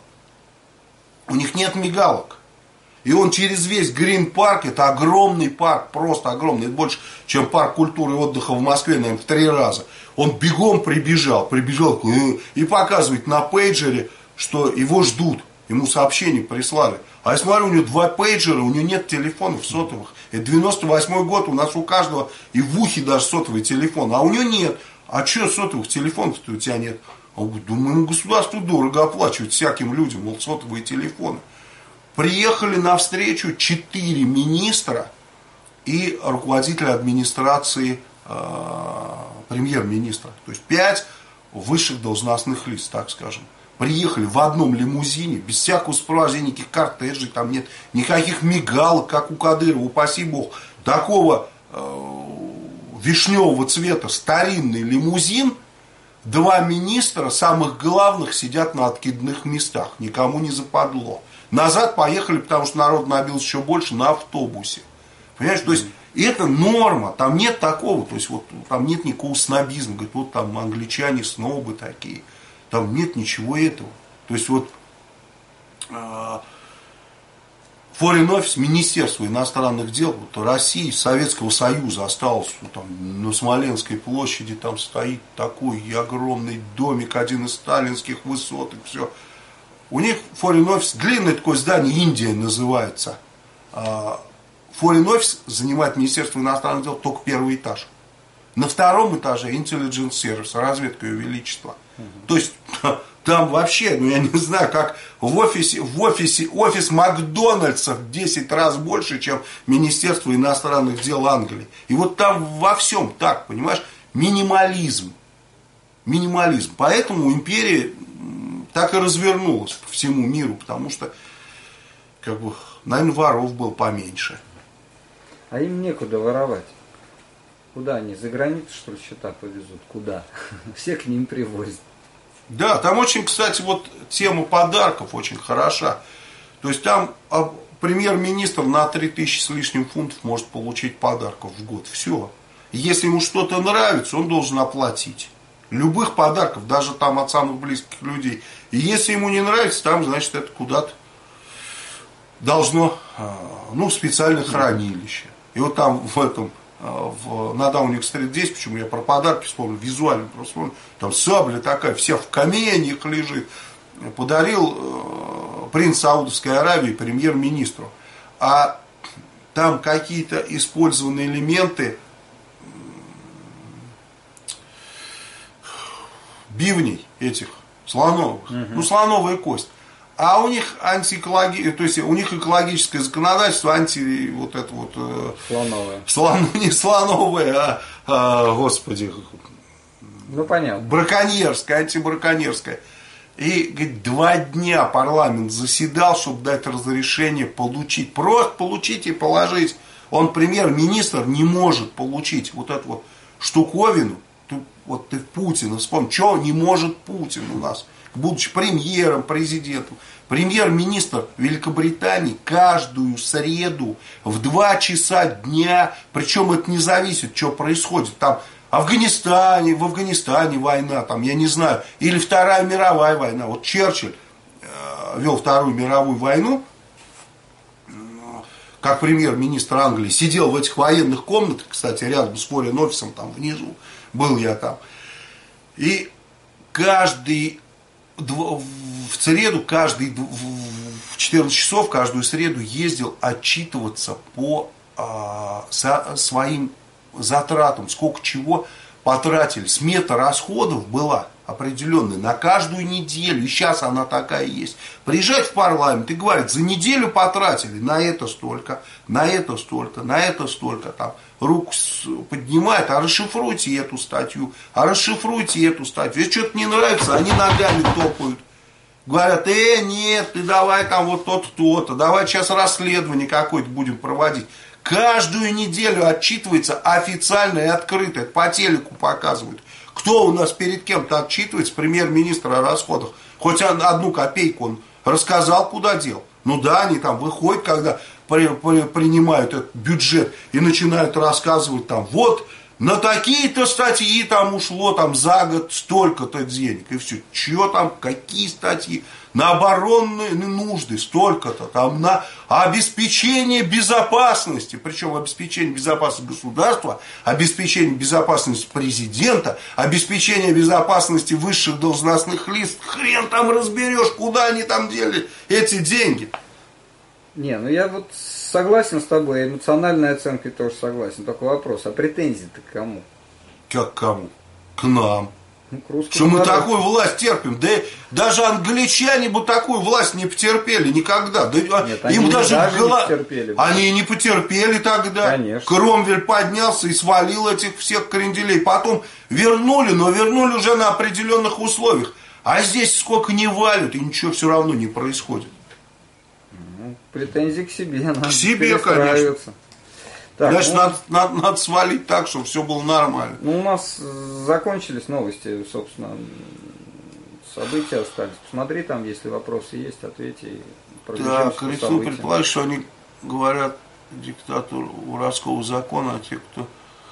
У них нет мигалок. И он через весь Грин-парк, это огромный парк, просто огромный, это больше, чем парк культуры и отдыха в Москве, наверное, в 3 раза. Он бегом прибежал и показывает на пейджере, что его ждут, ему сообщение прислали. А я смотрю, у него 2 пейджера, у него нет телефонов сотовых. Это 98-й год, у нас у каждого и в ухе даже сотовый телефон, а у него нет. А что сотовых телефонов-то у тебя нет? А он говорит, думаю, государству дорого оплачивать всяким людям, мол, сотовые телефоны. Приехали навстречу 4 министра и руководитель администрации премьер-министра. То есть 5 высших должностных лиц, так скажем. Приехали в одном лимузине, без всякого сопровождения, никаких кортежей, там нет никаких мигалок, как у Кадырова, упаси бог. Такого вишневого цвета старинный лимузин, 2 министра, самых главных, сидят на откидных местах, никому не западло. Назад поехали, потому что народ набился еще больше, на автобусе. Понимаешь, то есть это норма, там нет такого, то есть вот там нет никакого снобизма, говорит, вот там англичане снобы такие. Там нет ничего этого. То есть вот Foreign Office, Министерство иностранных дел вот, России, Советского Союза осталось вот, там, на Смоленской площади, там стоит такой огромный домик, один из сталинских высот, и все. У них Foreign Office, длинное такое здание, Индия называется. Foreign Office занимает Министерство иностранных дел только 1-й этаж. На 2-м этаже Intelligence Service, разведка Ее Величества. То есть там вообще, ну я не знаю, как офис Макдональдса в 10 раз больше, чем Министерство иностранных дел Англии. И вот там во всем так, понимаешь, минимализм. Минимализм. Поэтому империя так и развернулась по всему миру, потому что, как бы, наверное, воров было поменьше. А им некуда воровать. Куда они? За границу, что ли, счета повезут? Куда? Все к ним привозят. Да, там очень, кстати, вот тема подарков очень хороша. То есть там премьер-министр на 3000 с лишним фунтов может получить подарков в год. Все. Если ему что-то нравится, он должен оплатить. Любых подарков, даже там от самых близких людей. И если ему не нравится, там, значит, это куда-то должно, ну, специальное хранилище. И вот там в этом, на Даунинг-стрит 10, почему я про подарки вспомнил, визуально просто вспомнил, там сабля такая, вся в каменьях лежит, подарил принц Саудовской Аравии премьер-министру. А там какие-то использованные элементы бивней этих слоновых, ну, слоновая кость. А у них то есть у них экологическое законодательство вот это вот слоновое. Не слоновое, господи, ну понятно, браконьерское, антибраконьерское. И, говорит, 2 дня парламент заседал, чтобы дать разрешение получить. Просто получить и положить. Он, премьер-министр, не может получить вот эту вот штуковину. Вот ты Путина вспомни, что не может Путин у нас, будучи премьером, президентом. Премьер-министр Великобритании каждую среду в 2 часа дня, причем это не зависит, что происходит там. В Афганистане война, там, я не знаю, или Вторая мировая война. Вот Черчилль вел Вторую мировую войну, как премьер-министр Англии, сидел в этих военных комнатах, кстати, рядом с Foreign офисом, там внизу, был я там. И в среду, в 14 часов, каждую среду ездил отчитываться по своим затратам, сколько чего потратили. Смета расходов была определенная на каждую неделю, и сейчас она такая есть. Приезжает в парламент и говорит, за неделю потратили на это столько, на это столько, на это столько, там, руку поднимает, а расшифруйте эту статью, а расшифруйте эту статью. Если что-то не нравится, они ногами топают. Говорят, нет, ты давай там вот то-то, давай сейчас расследование какое-то будем проводить. Каждую неделю отчитывается официально и открыто, это по телеку показывают. Кто у нас перед кем-то отчитывается, премьер-министр о расходах. Хоть 1 копейку он рассказал, куда дел. Ну да, они там выходят, когда принимают этот бюджет и начинают рассказывать там, вот на такие-то статьи там ушло там за год столько-то денег. И все. Че там, какие статьи? На оборонные нужды столько-то. Там на обеспечение безопасности. Причем обеспечение безопасности государства, обеспечение безопасности президента, обеспечение безопасности высших должностных лиц. Хрен там разберешь, куда они там дели эти деньги. Не, ну я вот согласен с тобой, эмоциональной оценкой тоже согласен. Только вопрос, а претензии-то к кому? Как к кому? К нам. Ну, что мы такую власть терпим. Да даже англичане бы такую власть не потерпели никогда. Да, нет, им даже не потерпели. Они не потерпели тогда. Конечно. Кромвель поднялся и свалил этих всех кренделей. Потом вернули, но вернули уже на определенных условиях. А здесь сколько не валят, и ничего все равно не происходит. Претензии к себе. Надо к себе, конечно. Так, значит, надо свалить так, чтобы все было нормально. Ну, у нас закончились новости, собственно, события остались. Посмотри там, если вопросы есть, ответь и пробежимся по событиям. Так, предположить, что они говорят диктатуру воровского закона, а те, кто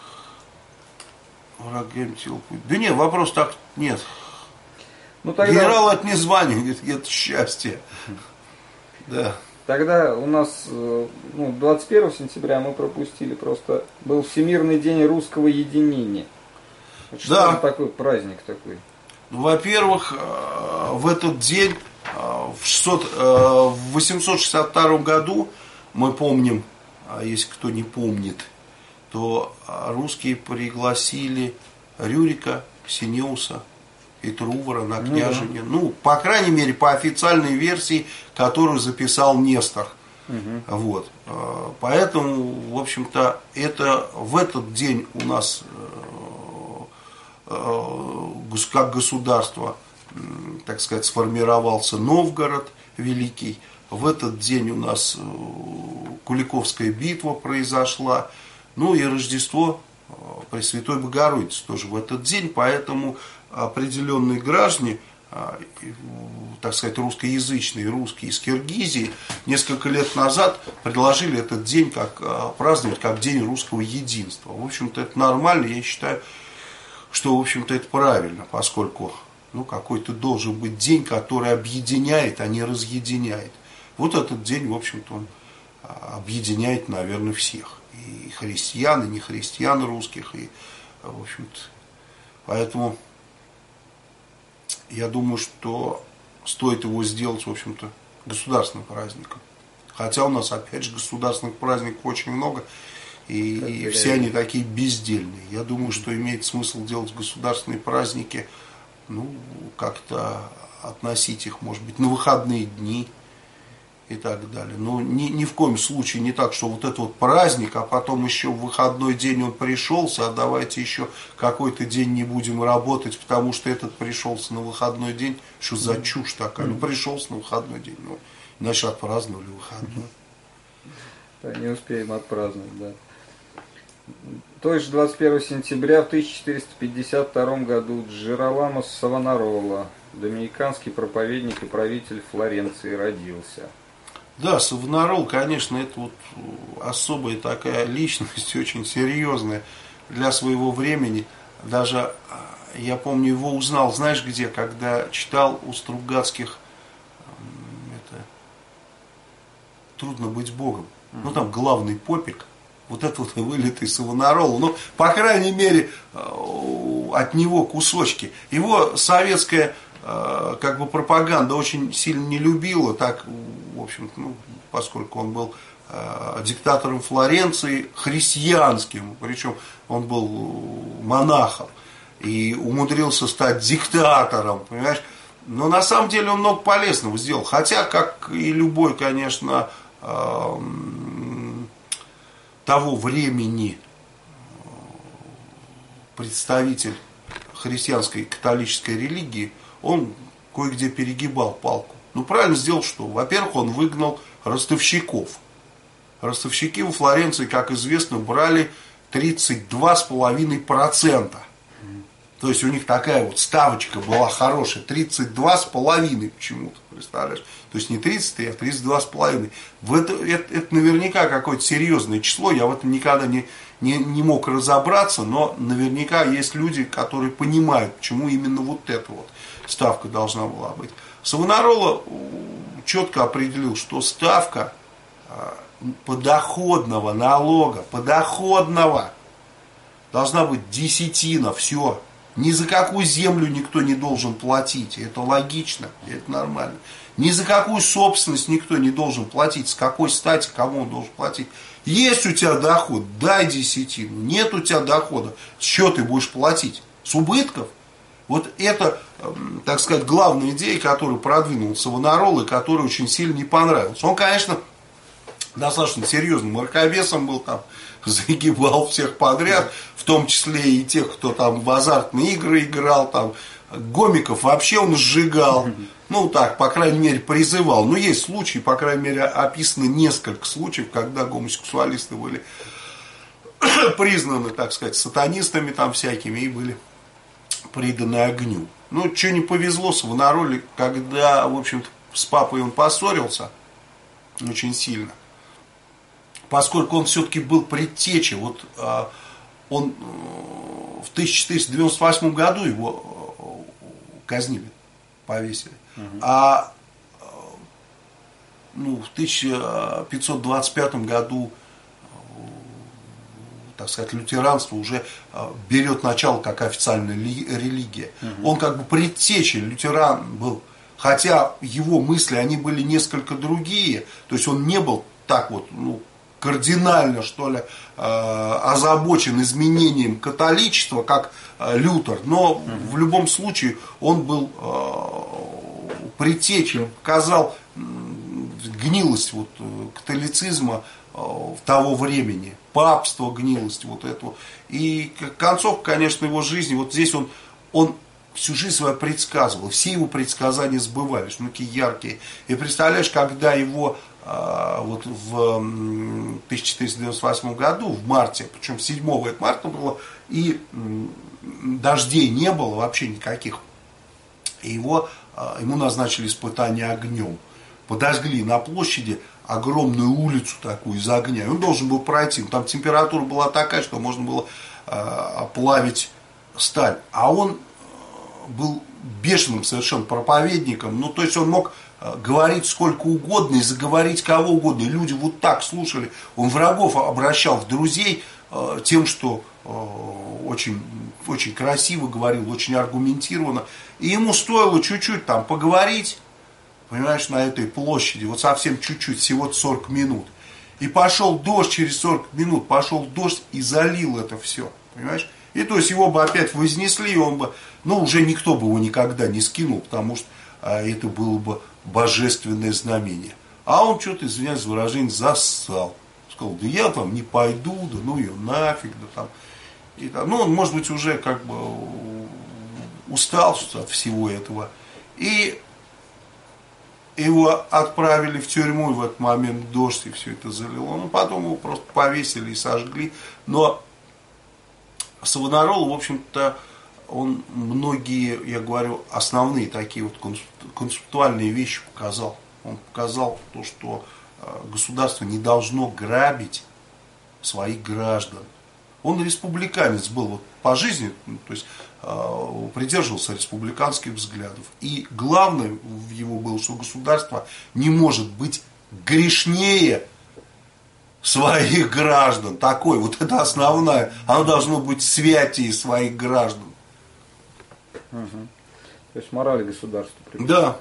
врагами телпут. Да нет, вопрос так нет. Ну, тогда... Генерал это не звание, говорит, это счастье. Да. Тогда у нас 21 сентября мы пропустили, просто был Всемирный день русского единения. Что это такой праздник такой? Во-первых, в этот день, в 862 году, мы помним, если кто не помнит, то русские пригласили Рюрика, Ксениуса и Трувора на княжение. Ну, по крайней мере, по официальной версии, которую записал Нестор. Вот. Поэтому, в общем-то, в этот день у нас, как государство, так сказать, сформировался Новгород Великий. В этот день у нас Куликовская битва произошла. Ну и Рождество Пресвятой Богородицы тоже в этот день. Поэтому определенные граждане, так сказать, русскоязычные, русские из Киргизии, несколько лет назад предложили этот день праздновать как День русского единства. В общем-то, это нормально, я считаю, что, в общем-то, это правильно, поскольку какой-то должен быть день, который объединяет, а не разъединяет. Вот этот день, в общем-то, он объединяет, наверное, всех. И христиан, и нехристиан русских. И, в общем-то, поэтому я думаю, что стоит его сделать, в общем-то, государственным праздником. Хотя у нас, опять же, государственных праздников очень много, и все они такие бездельные. Я думаю, что имеет смысл делать государственные праздники, ну, как-то относить их, может быть, на выходные дни и так далее. Но ни в коем случае не так, что вот это вот праздник, а потом еще в выходной день он пришелся, а давайте еще какой-то день не будем работать, потому что этот пришелся на выходной день. Что за чушь такая? Ну, пришелся на выходной день, ну, иначе отпраздновали выходной. Да, не успеем отпраздновать, да. То же 21 сентября в 1452 году Джероламо Савонарола, доминиканский проповедник и правитель Флоренции, родился. Да, Савонарол, конечно, это вот особая такая личность, очень серьезная для своего времени. Даже, я помню, его узнал, знаешь где, когда читал у Стругацких «Трудно быть Богом». Ну, там главный попик, вот этот вот вылитый Савонарол. Ну, по крайней мере, от него кусочки. Его советская как бы пропаганда очень сильно не любила, так, в общем, ну, поскольку он был диктатором Флоренции, христианским, причем он был монахом и умудрился стать диктатором, понимаешь. Но на самом деле он много полезного сделал, хотя, как и любой, конечно, того времени представитель христианской католической религии, он кое-где перегибал палку. Ну, правильно сделал, что? Во-первых, он выгнал ростовщиков. Ростовщики во Флоренции, как известно, брали 32,5%. То есть у них такая вот ставочка была хорошая, 32,5 почему-то, представляешь? То есть не 33, а 32,5. Это наверняка какое-то серьезное число, я в этом никогда не мог разобраться, но наверняка есть люди, которые понимают, почему именно вот эта вот ставка должна была быть. Савонарола четко определил, что ставка подоходного налога, подоходного, должна быть десятина, все. Ни за какую землю никто не должен платить, это логично, это нормально. Ни за какую собственность никто не должен платить, с какой стати, кому он должен платить. Есть у тебя доход, дай десятину, нет у тебя дохода, с чего ты будешь платить? С убытков? Вот это, так сказать, главная идея, которую продвинул Савонарола, и которая очень сильно не понравилась. Он, конечно, достаточно серьезным мракобесом был, там, загибал всех подряд, в том числе и тех, кто там в азартные игры играл, там, гомиков вообще он сжигал, ну так, по крайней мере, призывал. Но есть случаи, по крайней мере, описано несколько случаев, когда гомосексуалисты были признаны, так сказать, сатанистами там всякими и были преданы огню. Ну, что не повезло Савонароле, когда, в общем-то, с папой он поссорился очень сильно. Поскольку он все-таки был предтечей, вот он в 1498 году его казнили, повесили, а в 1525 году, так сказать, лютеранство уже берет начало как официальная религия. Он как бы предтечей, лютеран был, хотя его мысли, они были несколько другие, то есть он не был так вот, кардинально, что ли, озабочен изменением католичества, как Лютер, но в любом случае он был предтечей, показал гнилость вот, католицизма того времени, папство, гнилость вот этого. И концовка, конечно, его жизни, вот здесь он всю жизнь свою предсказывал, все его предсказания сбывались, такие яркие. И представляешь, когда его вот в 1498 году, в марте, причем 7 марта было, и дождей не было вообще никаких, и ему назначили испытание огнем. Подожгли на площади огромную улицу такую из огня, и он должен был пройти. Там температура была такая, что можно было плавить сталь. А он был бешеным совершенно проповедником, то есть он мог говорить сколько угодно и заговорить кого угодно. И люди вот так слушали. Он врагов обращал в друзей тем, что очень, очень красиво говорил, очень аргументированно. И ему стоило чуть-чуть там поговорить, понимаешь, на этой площади, вот совсем чуть-чуть, всего 40 минут. И пошел дождь, через 40 минут пошел дождь и залил это все, понимаешь? И то есть его бы опять вознесли, и он бы, ну уже никто бы его никогда не скинул, потому что это было бы божественное знамение. А он что-то, извиняюсь за выражение, зассал. Сказал, да я там не пойду, да ну ее нафиг, да там. И, ну он, может быть, уже как бы устал от всего этого. И его отправили в тюрьму, и в этот момент дождь, и все это залило. Ну, потом его просто повесили и сожгли. Но Савонарола, в общем-то, он многие, я говорю, основные такие вот концептуальные вещи показал. Он показал то, что государство не должно грабить своих граждан. Он республиканец был вот по жизни, то есть придерживался республиканских взглядов. И главное в его было, что государство не может быть грешнее своих граждан. Такой, вот это основное. Оно должно быть святее своих граждан. Угу. То есть мораль государства. Да.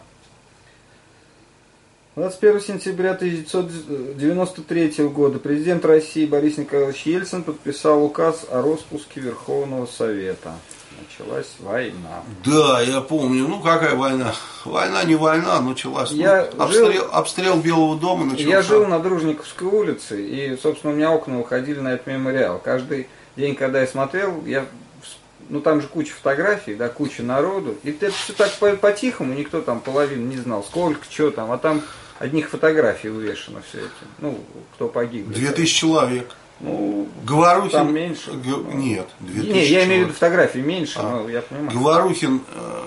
21 сентября 1993 года президент России Борис Николаевич Ельцин подписал указ о распуске Верховного Совета. Началась война. Да, я помню. Ну, какая война? Война не война, началась. Обстрел Белого дома начался. Я жил на Дружниковской улице, и, собственно, у меня окна выходили на этот мемориал. Каждый день, когда я смотрел, ну, там же куча фотографий, да, куча народу. И это все так по-тихому, никто там половину не знал, сколько, что там. А там одних фотографий увешано все это. Ну, кто погиб. 2000 человек. Ну, Говорухин... там меньше. Нет, 2000 Не, я человек. имею в виду фотографии меньше, но я понимаю. Говорухин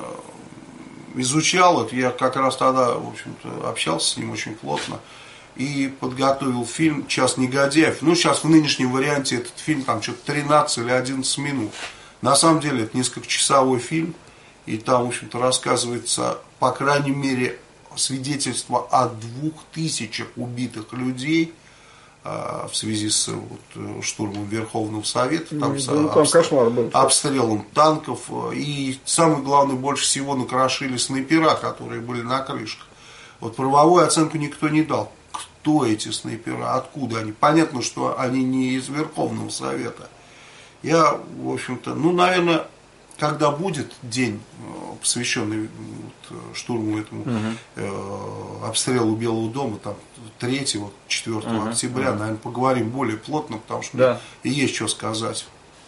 изучал это, я как раз тогда, в общем-то, общался с ним очень плотно. И подготовил фильм «Час негодяев». Ну, сейчас в нынешнем варианте этот фильм там что-то 13 или 11 минут. На самом деле это несколькочасовой фильм. И там, в общем-то, рассказывается, по крайней мере, свидетельство о 2000 убитых людей в связи с вот, штурмом Верховного Совета, там, кошмар был. обстрелом танков. И самое главное, больше всего накрошили снайпера, которые были на крышах. Вот правовую оценку никто не дал. Кто эти снайпера, откуда они? Понятно, что они не из Верховного Совета. Я, в общем-то, ну, наверное, когда будет день, посвященный вот, штурму этому, обстрелу Белого дома, там, 3-4 октября, наверное, поговорим более плотно, потому что и есть что сказать.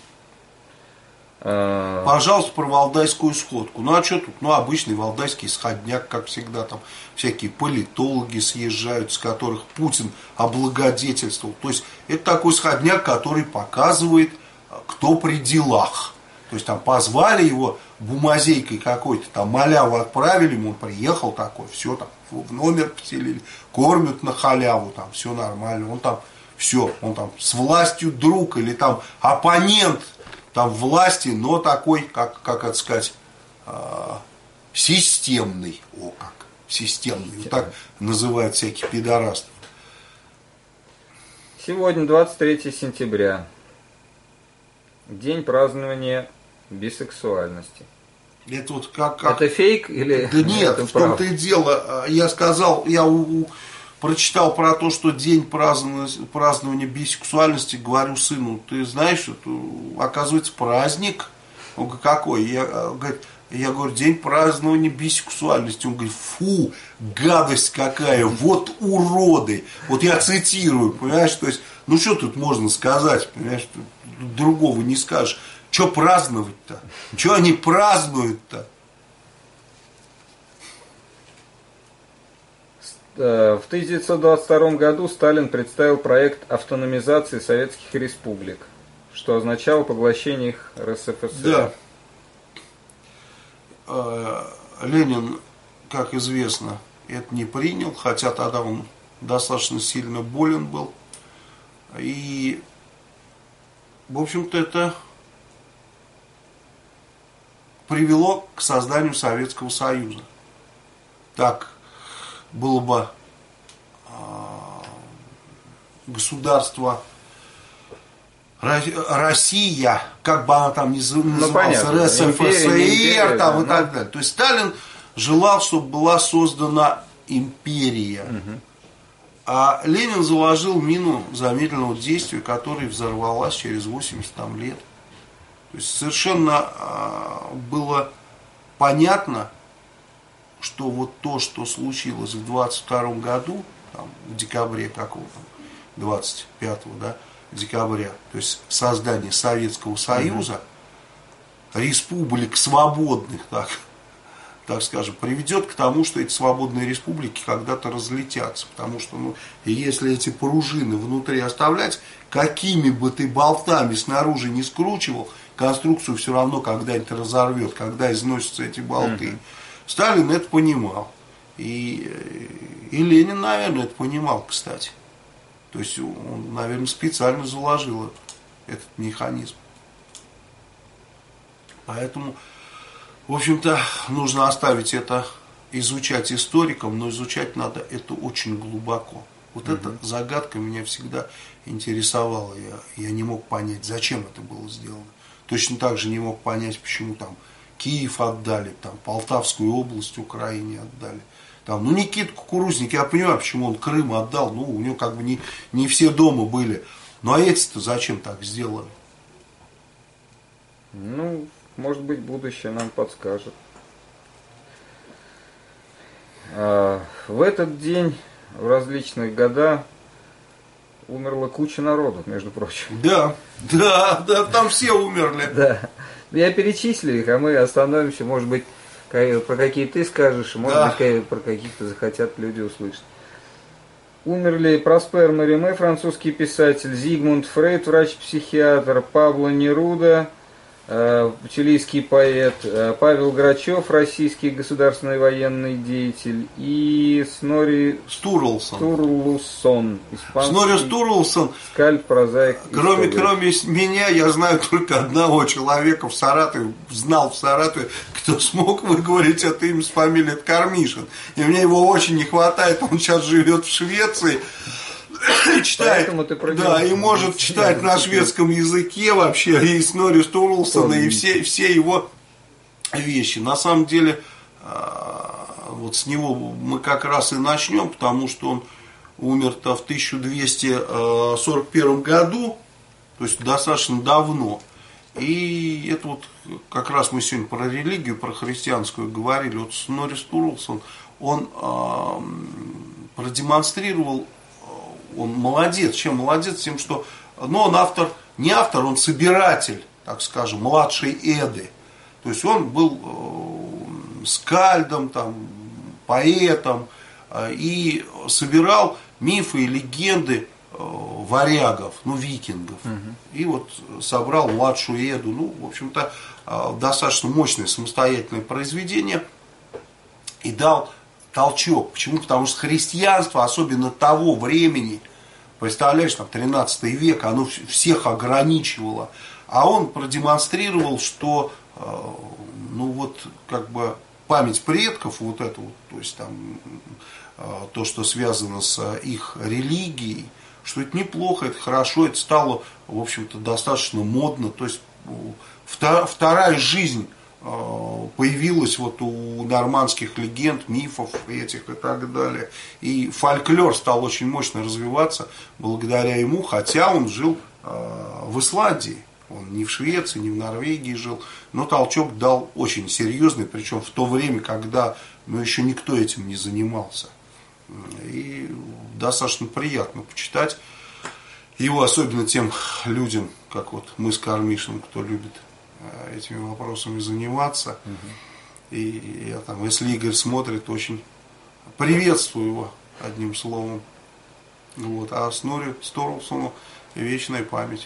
Пожалуйста, про валдайскую сходку. Ну, а что тут? Ну, обычный валдайский сходняк, как всегда, там всякие политологи съезжают, с которых Путин облагодетельствовал. То есть, это такой сходняк, который показывает, кто при делах. То есть, там позвали его бумазейкой какой-то, там маляву отправили, ему он приехал такой, все там, в номер поселили, кормят на халяву, там, все нормально. Он там, все, он там с властью друг или там оппонент, там власти, но такой, как это сказать, системный. О, как системный. Вот так называют всяких пидорастов. Сегодня 23 сентября. День празднования бисексуальности. Это вот как... Это фейк или... Да нет, в том-то и дело. Я сказал, прочитал про то, что день празднования бисексуальности, говорю сыну, ты знаешь, это, оказывается, праздник. Он говорит, какой? Я говорю, день празднования бисексуальности. Он говорит, фу, гадость какая, вот уроды. Вот я цитирую, понимаешь, то есть, ну что тут можно сказать, понимаешь, другого не скажешь. Что праздновать-то? Что они празднуют-то? В 1922 году Сталин представил проект автономизации советских республик, что означало поглощение их РСФСР. Да. Ленин, как известно, это не принял, хотя тогда он достаточно сильно болен был. И, в общем-то, это привело к созданию Советского Союза. Так было бы государство Россия, как бы она там ни называлась, РСФСР там и так далее. То есть Сталин желал, чтобы была создана империя. А Ленин заложил мину замедленного действия, которая взорвалась через 80 лет. То есть совершенно было понятно, что вот то, что случилось в 22 году, там, в декабре какого-то, 25 да, декабря, то есть создание Советского Союза, республик свободных, так скажем, приведет к тому, что эти свободные республики когда-то разлетятся. Потому что, если эти пружины внутри оставлять, какими бы ты болтами снаружи не скручивал, конструкцию все равно когда-нибудь разорвет, когда износятся эти болты. Сталин это понимал. И Ленин, наверное, это понимал, кстати. То есть он, наверное, специально заложил этот механизм. Поэтому, в общем-то, нужно оставить это, изучать историкам, но изучать надо это очень глубоко. Вот эта загадка меня всегда интересовала. Я не мог понять, зачем это было сделано. Точно так же не мог понять, почему там Киев отдали, там Полтавскую область Украине отдали. Там, Никита Кукурузник, я понимаю, почему он Крым отдал, у него как бы не все дома были. Ну а эти-то зачем так сделали? Может быть, будущее нам подскажет. В этот день, в различных годах, умерла куча народу, между прочим. Да, там все умерли. Да. Я перечислил их, а мы остановимся, может быть, про какие ты скажешь, может быть, про каких-то захотят люди услышать. Умерли Проспер Мериме, французский писатель, Зигмунд Фрейд, врач-психиатр, Пабло Неруда, чилийский поэт, Павел Грачев, российский государственный военный деятель, и Снори Стурлусон, испанский. Снори Стурлусон, скальд, прозаик. Кроме меня, я знаю только одного человека в Саратове, знал в Саратове, кто смог выговорить это имя с фамилией Кармишин. И мне его очень не хватает, он сейчас живет в Швеции. Читает, и может читать на шведском языке вообще, и Снори Стурлсона, и все его вещи. На самом деле, вот с него мы как раз и начнем, потому что он умер-то в 1241 году, то есть достаточно давно. И это вот как раз мы сегодня про религию, про христианскую говорили. Вот Снори Стурлсон, он продемонстрировал. Он молодец. Чем молодец? Тем, что он не автор, он собиратель, так скажем, младшей Эды. То есть он был скальдом, поэтом и собирал мифы и легенды варягов, викингов. И вот собрал младшую Эду. В общем-то, достаточно мощное самостоятельное произведение. И дал толчок. Почему? Потому что христианство, особенно того времени, представляешь, 13 век, оно всех ограничивало. А он продемонстрировал, что память предков, то есть то, что связано с их религией, что это неплохо, это хорошо, это стало, в общем-то, достаточно модно. То есть вторая жизнь появилась у нормандских легенд, мифов этих и так далее. И фольклор стал очень мощно развиваться благодаря ему, хотя он жил в Исландии. Он не в Швеции, не в Норвегии жил, но толчок дал очень серьезный, причем в то время, когда еще никто этим не занимался. И достаточно приятно почитать его, особенно тем людям, как мы с Кармишиным, кто любит этими вопросами заниматься. И я если Игорь смотрит, очень приветствую его, одним словом. А Снори Стурлсону вечная память.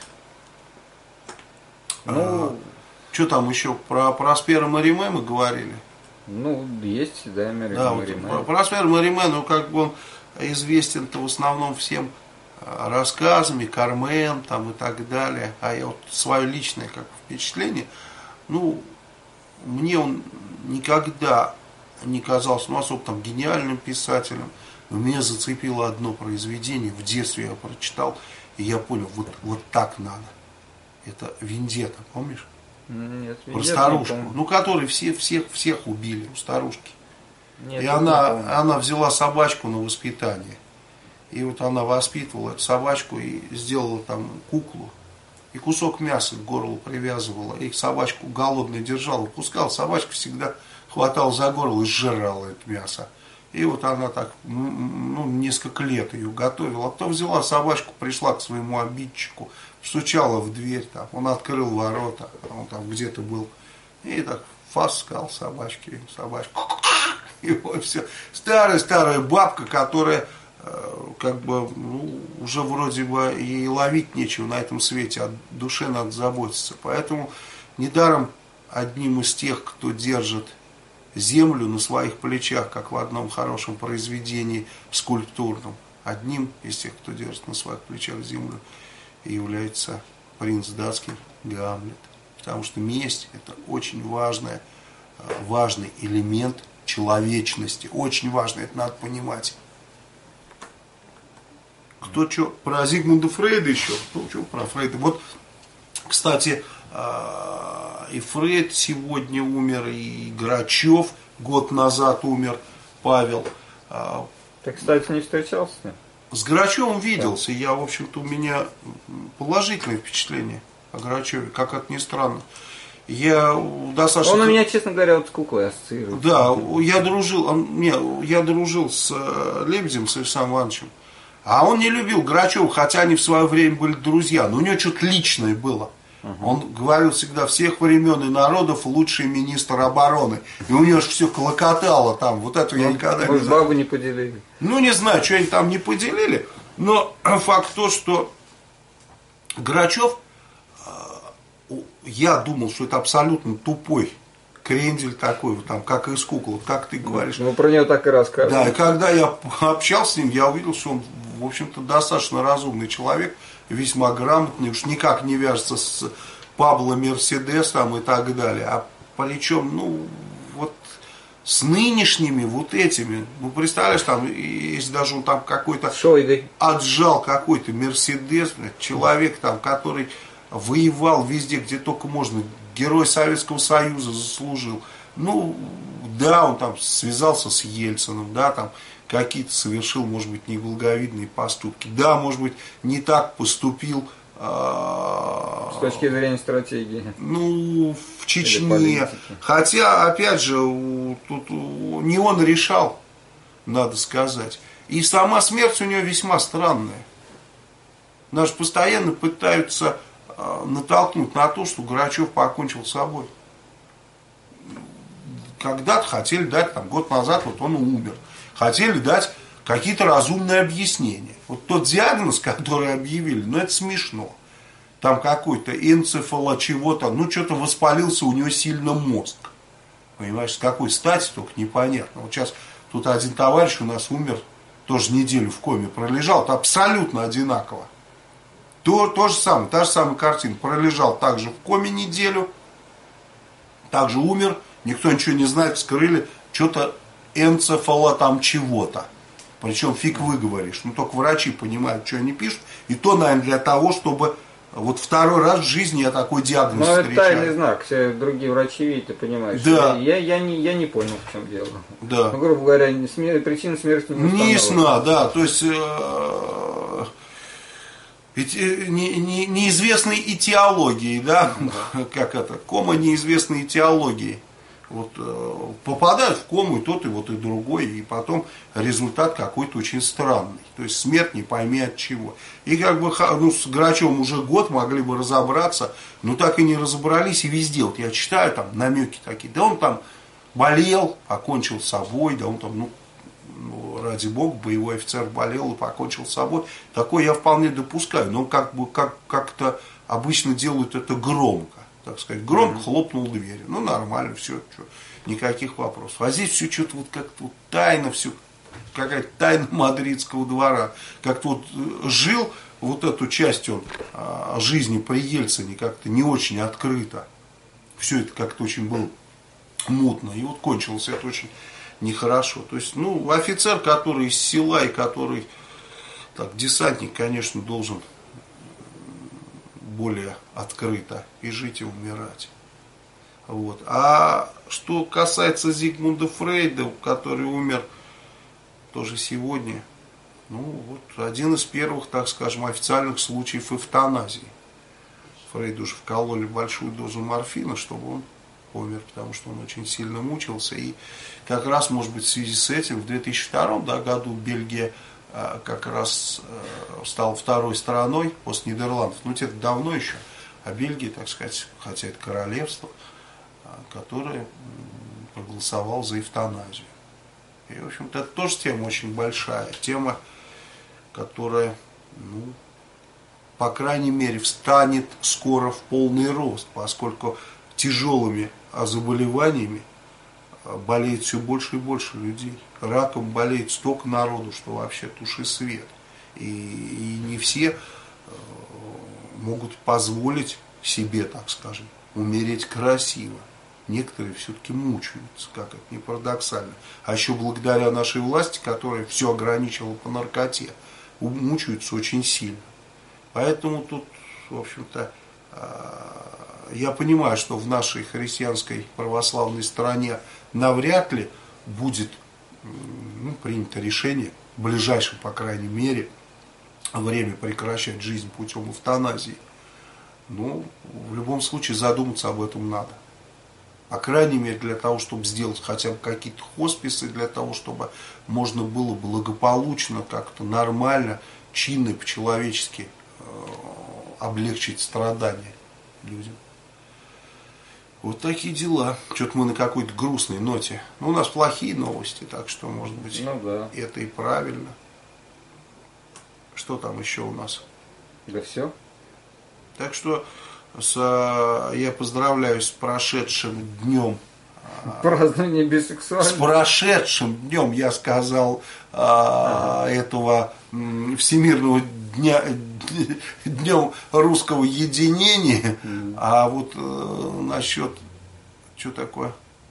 Что там еще? Про Проспера Мериме мы говорили? Есть, Мериме. Проспер Мериме, он известен-то в основном всем рассказами, Кармен и так далее. А я свое личное впечатление, мне он никогда не казался, ну, особо там гениальным писателем. Но меня зацепило одно произведение, в детстве я прочитал, и я понял, вот так надо. Это «Вендетта», помнишь? Нет, Про старушку, ну, которой всех убили, у старушки. Нет, и она взяла собачку на воспитание. И вот она воспитывала эту собачку и сделала там куклу. И кусок мяса к горлу привязывала. И собачку голодной держала. Пускала, собачка всегда хватала за горло и сжирала это мясо. И вот она так, ну, несколько лет ее готовила. А потом взяла собачку, пришла к своему обидчику, стучала в дверь, там, он открыл ворота, он там где-то был. И так фас сказал собачке, собачка. И вот все. Старая бабка, которая как бы, ну, уже вроде бы и ловить нечего на этом свете, о душе надо заботиться. Поэтому недаром одним из тех, кто держит землю на своих плечах, как в одном хорошем произведении скульптурном, одним из тех, кто держит на своих плечах землю, является принц датский Гамлет. Потому что месть — это очень важный элемент человечности. Очень важный, это надо понимать. Кто что, про Зигмунда Фрейда еще? Ну, что про Фрейда? Вот, кстати, и Фрейд сегодня умер, и Грачев год назад умер, Павел. Ты, кстати, не встречался с ним? С Грачевым виделся. Я, в общем-то, у меня положительное впечатление о Грачеве, как это ни странно. Я достаточно... Он у меня, честно говоря, вот с куклой ассоциирует. Да, я дружил с Лебедем, с Александром Ивановичем. А он не любил Грачева, хотя они в свое время были друзья. Но у него что-то личное было. Он говорил всегда, всех времен и народов лучший министр обороны. И у него же все клокотало там. Вот это я никогда не знаю. Бабу не поделили. Ну, не знаю, что они там не поделили. Но факт то, что Грачев, я думал, что это абсолютно тупой крендель такой, вот там, как из кукол, вот как ты говоришь. Ну, про него так и рассказывают. Да, и когда я общался с ним, я увидел, что он, в общем-то, достаточно разумный человек, весьма грамотный, уж никак не вяжется с Пабло Мерседес там и так далее. А причем, ну, вот с нынешними вот этими, ну, представляешь, там, если даже он там какой-то отжал какой-то Мерседес, человек там, который воевал везде, где только можно, герой Советского Союза заслужил. Ну, да, он там связался с Ельциным, да, там какие-то совершил, может быть, неблаговидные поступки. Да, может быть, не так поступил. С точки зрения стратегии. Ну, в Чечне. Хотя, опять же, тут не он решал, надо сказать. И сама смерть у него весьма странная. Нас постоянно пытаются натолкнуть на то, что Грачев покончил с собой. Когда-то хотели дать, там, год назад, вот он умер. Хотели дать какие-то разумные объяснения. Вот тот диагноз, который объявили, ну это смешно. Там какой-то энцефало чего-то, ну что-то воспалился у него сильно мозг. Понимаешь, с какой стати, только непонятно. Вот сейчас тут один товарищ у нас умер, тоже неделю в коме пролежал, это абсолютно одинаково. То же самое, та же самая картина. Пролежал также в коме неделю, также умер, никто ничего не знает, вскрыли, что-то энцефало там чего-то. Причем фиг выговоришь. Ну, только врачи понимают, что они пишут. И то, наверное, для того, чтобы вот второй раз в жизни я такой диагноз встречаю. Ну, это тайный знак. Все другие врачи видят, ты понимаешь. Да. Я не понял, в чем дело. Да. Ну, грубо говоря, причина смерти не ясна, да. То есть неизвестной этиологии, да, как это, кома неизвестной этиологии. Вот, попадают в кому и тот, и вот, и другой, и потом результат какой-то очень странный. То есть смерть не пойми от чего. И как бы, ну, с Грачевым уже год могли бы разобраться, но так и не разобрались, и везде. Вот я читаю там намеки такие, да он там болел, покончил с собой, да он там, ну, ради бога, боевой офицер болел и покончил с собой. Такое я вполне допускаю, но как бы как-то обычно делают это громко. Так сказать, громко хлопнул дверью. Ну, нормально, все, никаких вопросов. А здесь все что-то вот как-то вот тайно, все, какая-то тайна мадридского двора. Как-то вот жил вот эту часть он жизни при Ельцине как-то не очень открыто. Все это как-то очень было мутно. И вот кончилось это очень нехорошо. То есть, ну, офицер, который из села и который, так, десантник, конечно, должен более открыто и жить, и умирать. Вот. А что касается Зигмунда Фрейда, который умер тоже сегодня, ну, вот один из первых, так скажем, официальных случаев эвтаназии. Фрейду же вкололи большую дозу морфина, чтобы он умер, потому что он очень сильно мучился. И как раз, может быть, в связи с этим в 2002 году Бельгия как раз стала второй страной после Нидерландов. Ну, это давно еще. А Бельгия, так сказать, хотя это королевство, которое проголосовало за эвтаназию. И, в общем-то, это тоже тема очень большая. Тема, которая, ну, по крайней мере, встанет скоро в полный рост, поскольку тяжелыми заболеваниями болеет все больше и больше людей. Раком болеет столько народу, что вообще туши свет. И не все могут позволить себе, так скажем, умереть красиво. Некоторые все-таки мучаются, как это ни парадоксально. А еще благодаря нашей власти, которая все ограничила по наркоте, мучаются очень сильно. Поэтому тут, в общем-то, я понимаю, что в нашей христианской православной стране навряд ли будет, ну, принято решение, в ближайшем, по крайней мере, время прекращать жизнь путем эвтаназии. Но в любом случае задуматься об этом надо. По крайней мере, для того, чтобы сделать хотя бы какие-то хосписы, для того, чтобы можно было благополучно, как-то нормально, чинно, по-человечески облегчить страдания людям. Вот такие дела. Что-то мы на какой-то грустной ноте. Ну, у нас плохие новости, так что, может быть, ну, да, это и правильно. Что там еще у нас? Да все. Так что я поздравляю с прошедшим днем. Празднование бисексуальности. С прошедшим днем, я сказал, этого Всемирного днем русского единения. А вот насчет, что такое?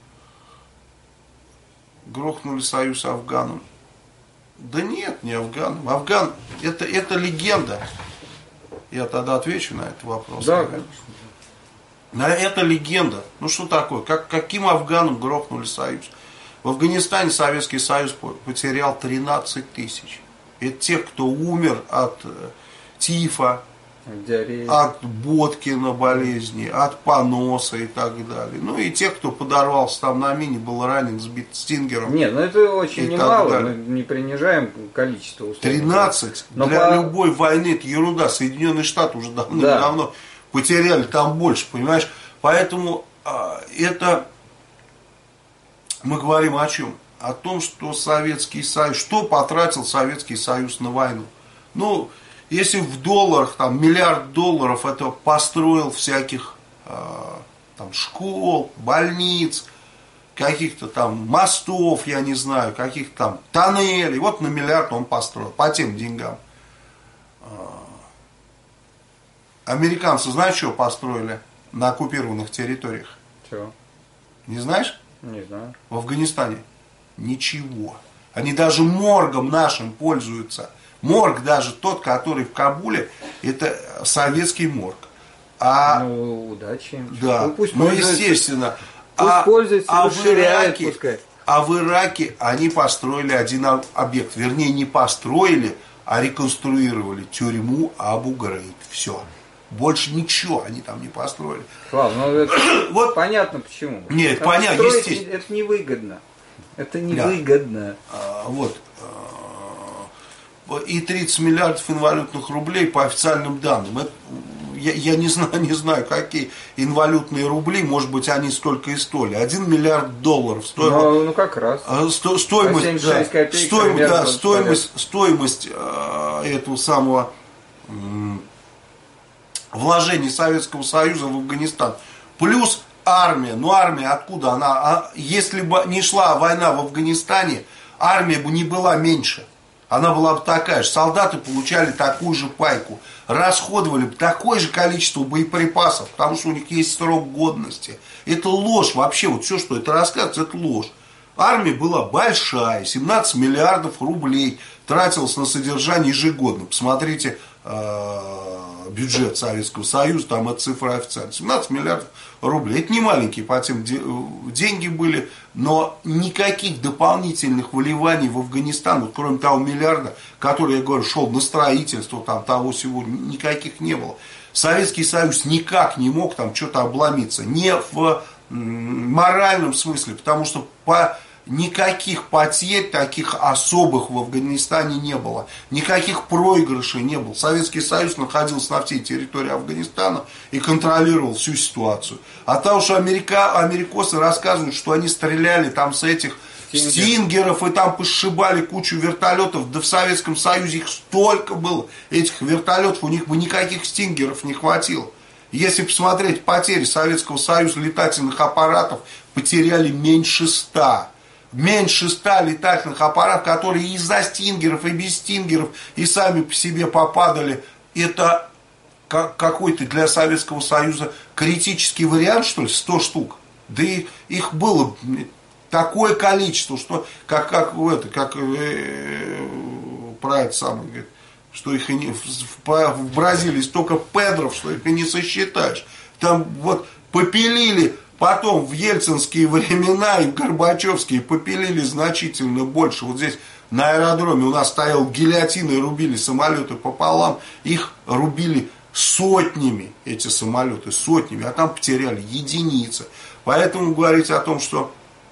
Грохнули союз афганам. Да нет, не афганам. Афган это легенда. Я тогда отвечу на этот вопрос. Да, конечно. Это легенда. Ну что такое? Каким афганам грохнули союз? В Афганистане Советский Союз потерял 13 тысяч. Это тех, кто умер от тифа, от Боткина болезни, от поноса и так далее. Ну и тех, кто подорвался там на мине, был ранен, сбит стингером. Нет, ну это очень немало, мы не принижаем количество условий. 13 для любой войны это ерунда. Соединенные Штаты уже давно потеряли там больше, понимаешь? Поэтому это мы говорим о чем? О том, что Советский Союз, что потратил Советский Союз на войну. Ну, если в долларах, там, $1 миллиард это построил всяких там, школ, больниц, каких-то там мостов, я не знаю, каких-то там тоннелей. Вот на $1 миллиард он построил, по тем деньгам. Американцы, знаешь, что построили на оккупированных территориях? Чего? Не знаешь? Не знаю. В Афганистане? Ничего. Они даже моргом нашим пользуются. Морг даже тот, который в Кабуле, это советский морг. Ну, удачи им. Да, Пусть ну естественно. Пусть пользуются, расширяют, пускай. А в Ираке они построили один объект. Вернее, не построили, а реконструировали тюрьму Абу-Грейб. Все. Больше ничего они там не построили. Слава, ну это вот понятно почему. Нет, понятно, естественно. Это невыгодно. Это невыгодно. Да. Вот. И 30 миллиардов инвалютных рублей по официальным данным. Это, я не знаю, какие инвалютные рубли, может быть, они столько и стоили. $1 миллиард стоило. Ну как раз. Стоимость этого самого вложений Советского Союза в Афганистан. Плюс армия. Ну армия откуда она? Если бы не шла война в Афганистане, армия бы не была меньше. Она была бы такая же. Солдаты получали такую же пайку. Расходовали бы такое же количество боеприпасов, потому что у них есть срок годности. Это ложь вообще. Вот все, что это рассказывается, это ложь. Армия была большая, 17 миллиардов рублей тратилось на содержание ежегодно. Посмотрите бюджет Советского Союза, там эта цифра официальная. 17 миллиардов рублей. Это не маленькие по тем деньги были, но никаких дополнительных вливаний в Афганистан, вот кроме того миллиарда, который, я говорю, шел на строительство, там того всего, никаких не было. Советский Союз никак не мог там что-то обломиться. Не в моральном смысле, потому что никаких потерь таких особых в Афганистане не было. Никаких проигрышей не было. Советский Союз находился на всей территории Афганистана и контролировал всю ситуацию. А то, что америкосы рассказывают, что они стреляли там с этих стингеров и там пошибали кучу вертолетов, да в Советском Союзе их столько было, этих вертолетов, у них бы никаких стингеров не хватило. Если посмотреть потери Советского Союза летательных аппаратов, потеряли меньше 100. Меньше 100 летательных аппаратов, которые из-за стингеров и без стингеров и сами по себе попадали. Это какой-то для Советского Союза критический вариант, что ли, 100 штук. Да и их было такое количество, что как про это самое говорит, что их и не, в Бразилии столько педров, что их и не сосчитаешь. Там вот попилили. Потом в ельцинские времена и в горбачевские попилили значительно больше. Вот здесь на аэродроме у нас стоял гильотина и рубили самолеты пополам. Их рубили сотнями, эти самолеты, сотнями, а там потеряли единицы. Поэтому говорить о том, что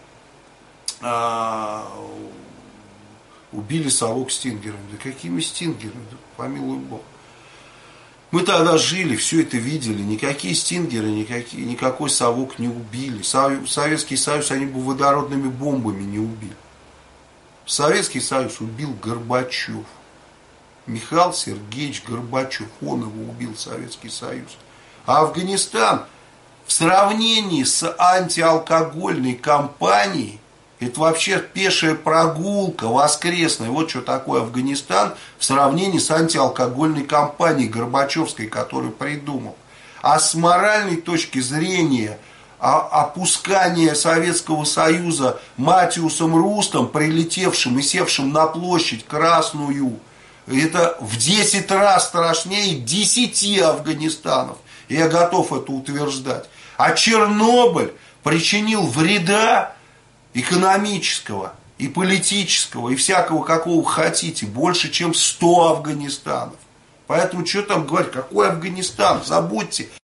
убили совок стингерами. Да какими стингерами? Да, помилуй Бог. Мы тогда жили, все это видели, никакие стингеры, никакой совок не убили. Советский Союз они бы водородными бомбами не убили. Советский Союз убил Горбачев. Михаил Сергеевич Горбачев, он его убил, Советский Союз. А Афганистан в сравнении с антиалкогольной кампанией, это вообще пешая прогулка воскресная. Вот что такое Афганистан в сравнении с антиалкогольной кампанией Горбачевской, которую придумал. А с моральной точки зрения опускание Советского Союза Матиусом Рустом, прилетевшим и севшим на площадь Красную, это в 10 раз страшнее 10 Афганистанов. Я готов это утверждать. А Чернобыль причинил вреда экономического и политического, и всякого, какого хотите, больше, чем 100 Афганистанов. Поэтому что там говорить, какой Афганистан, забудьте.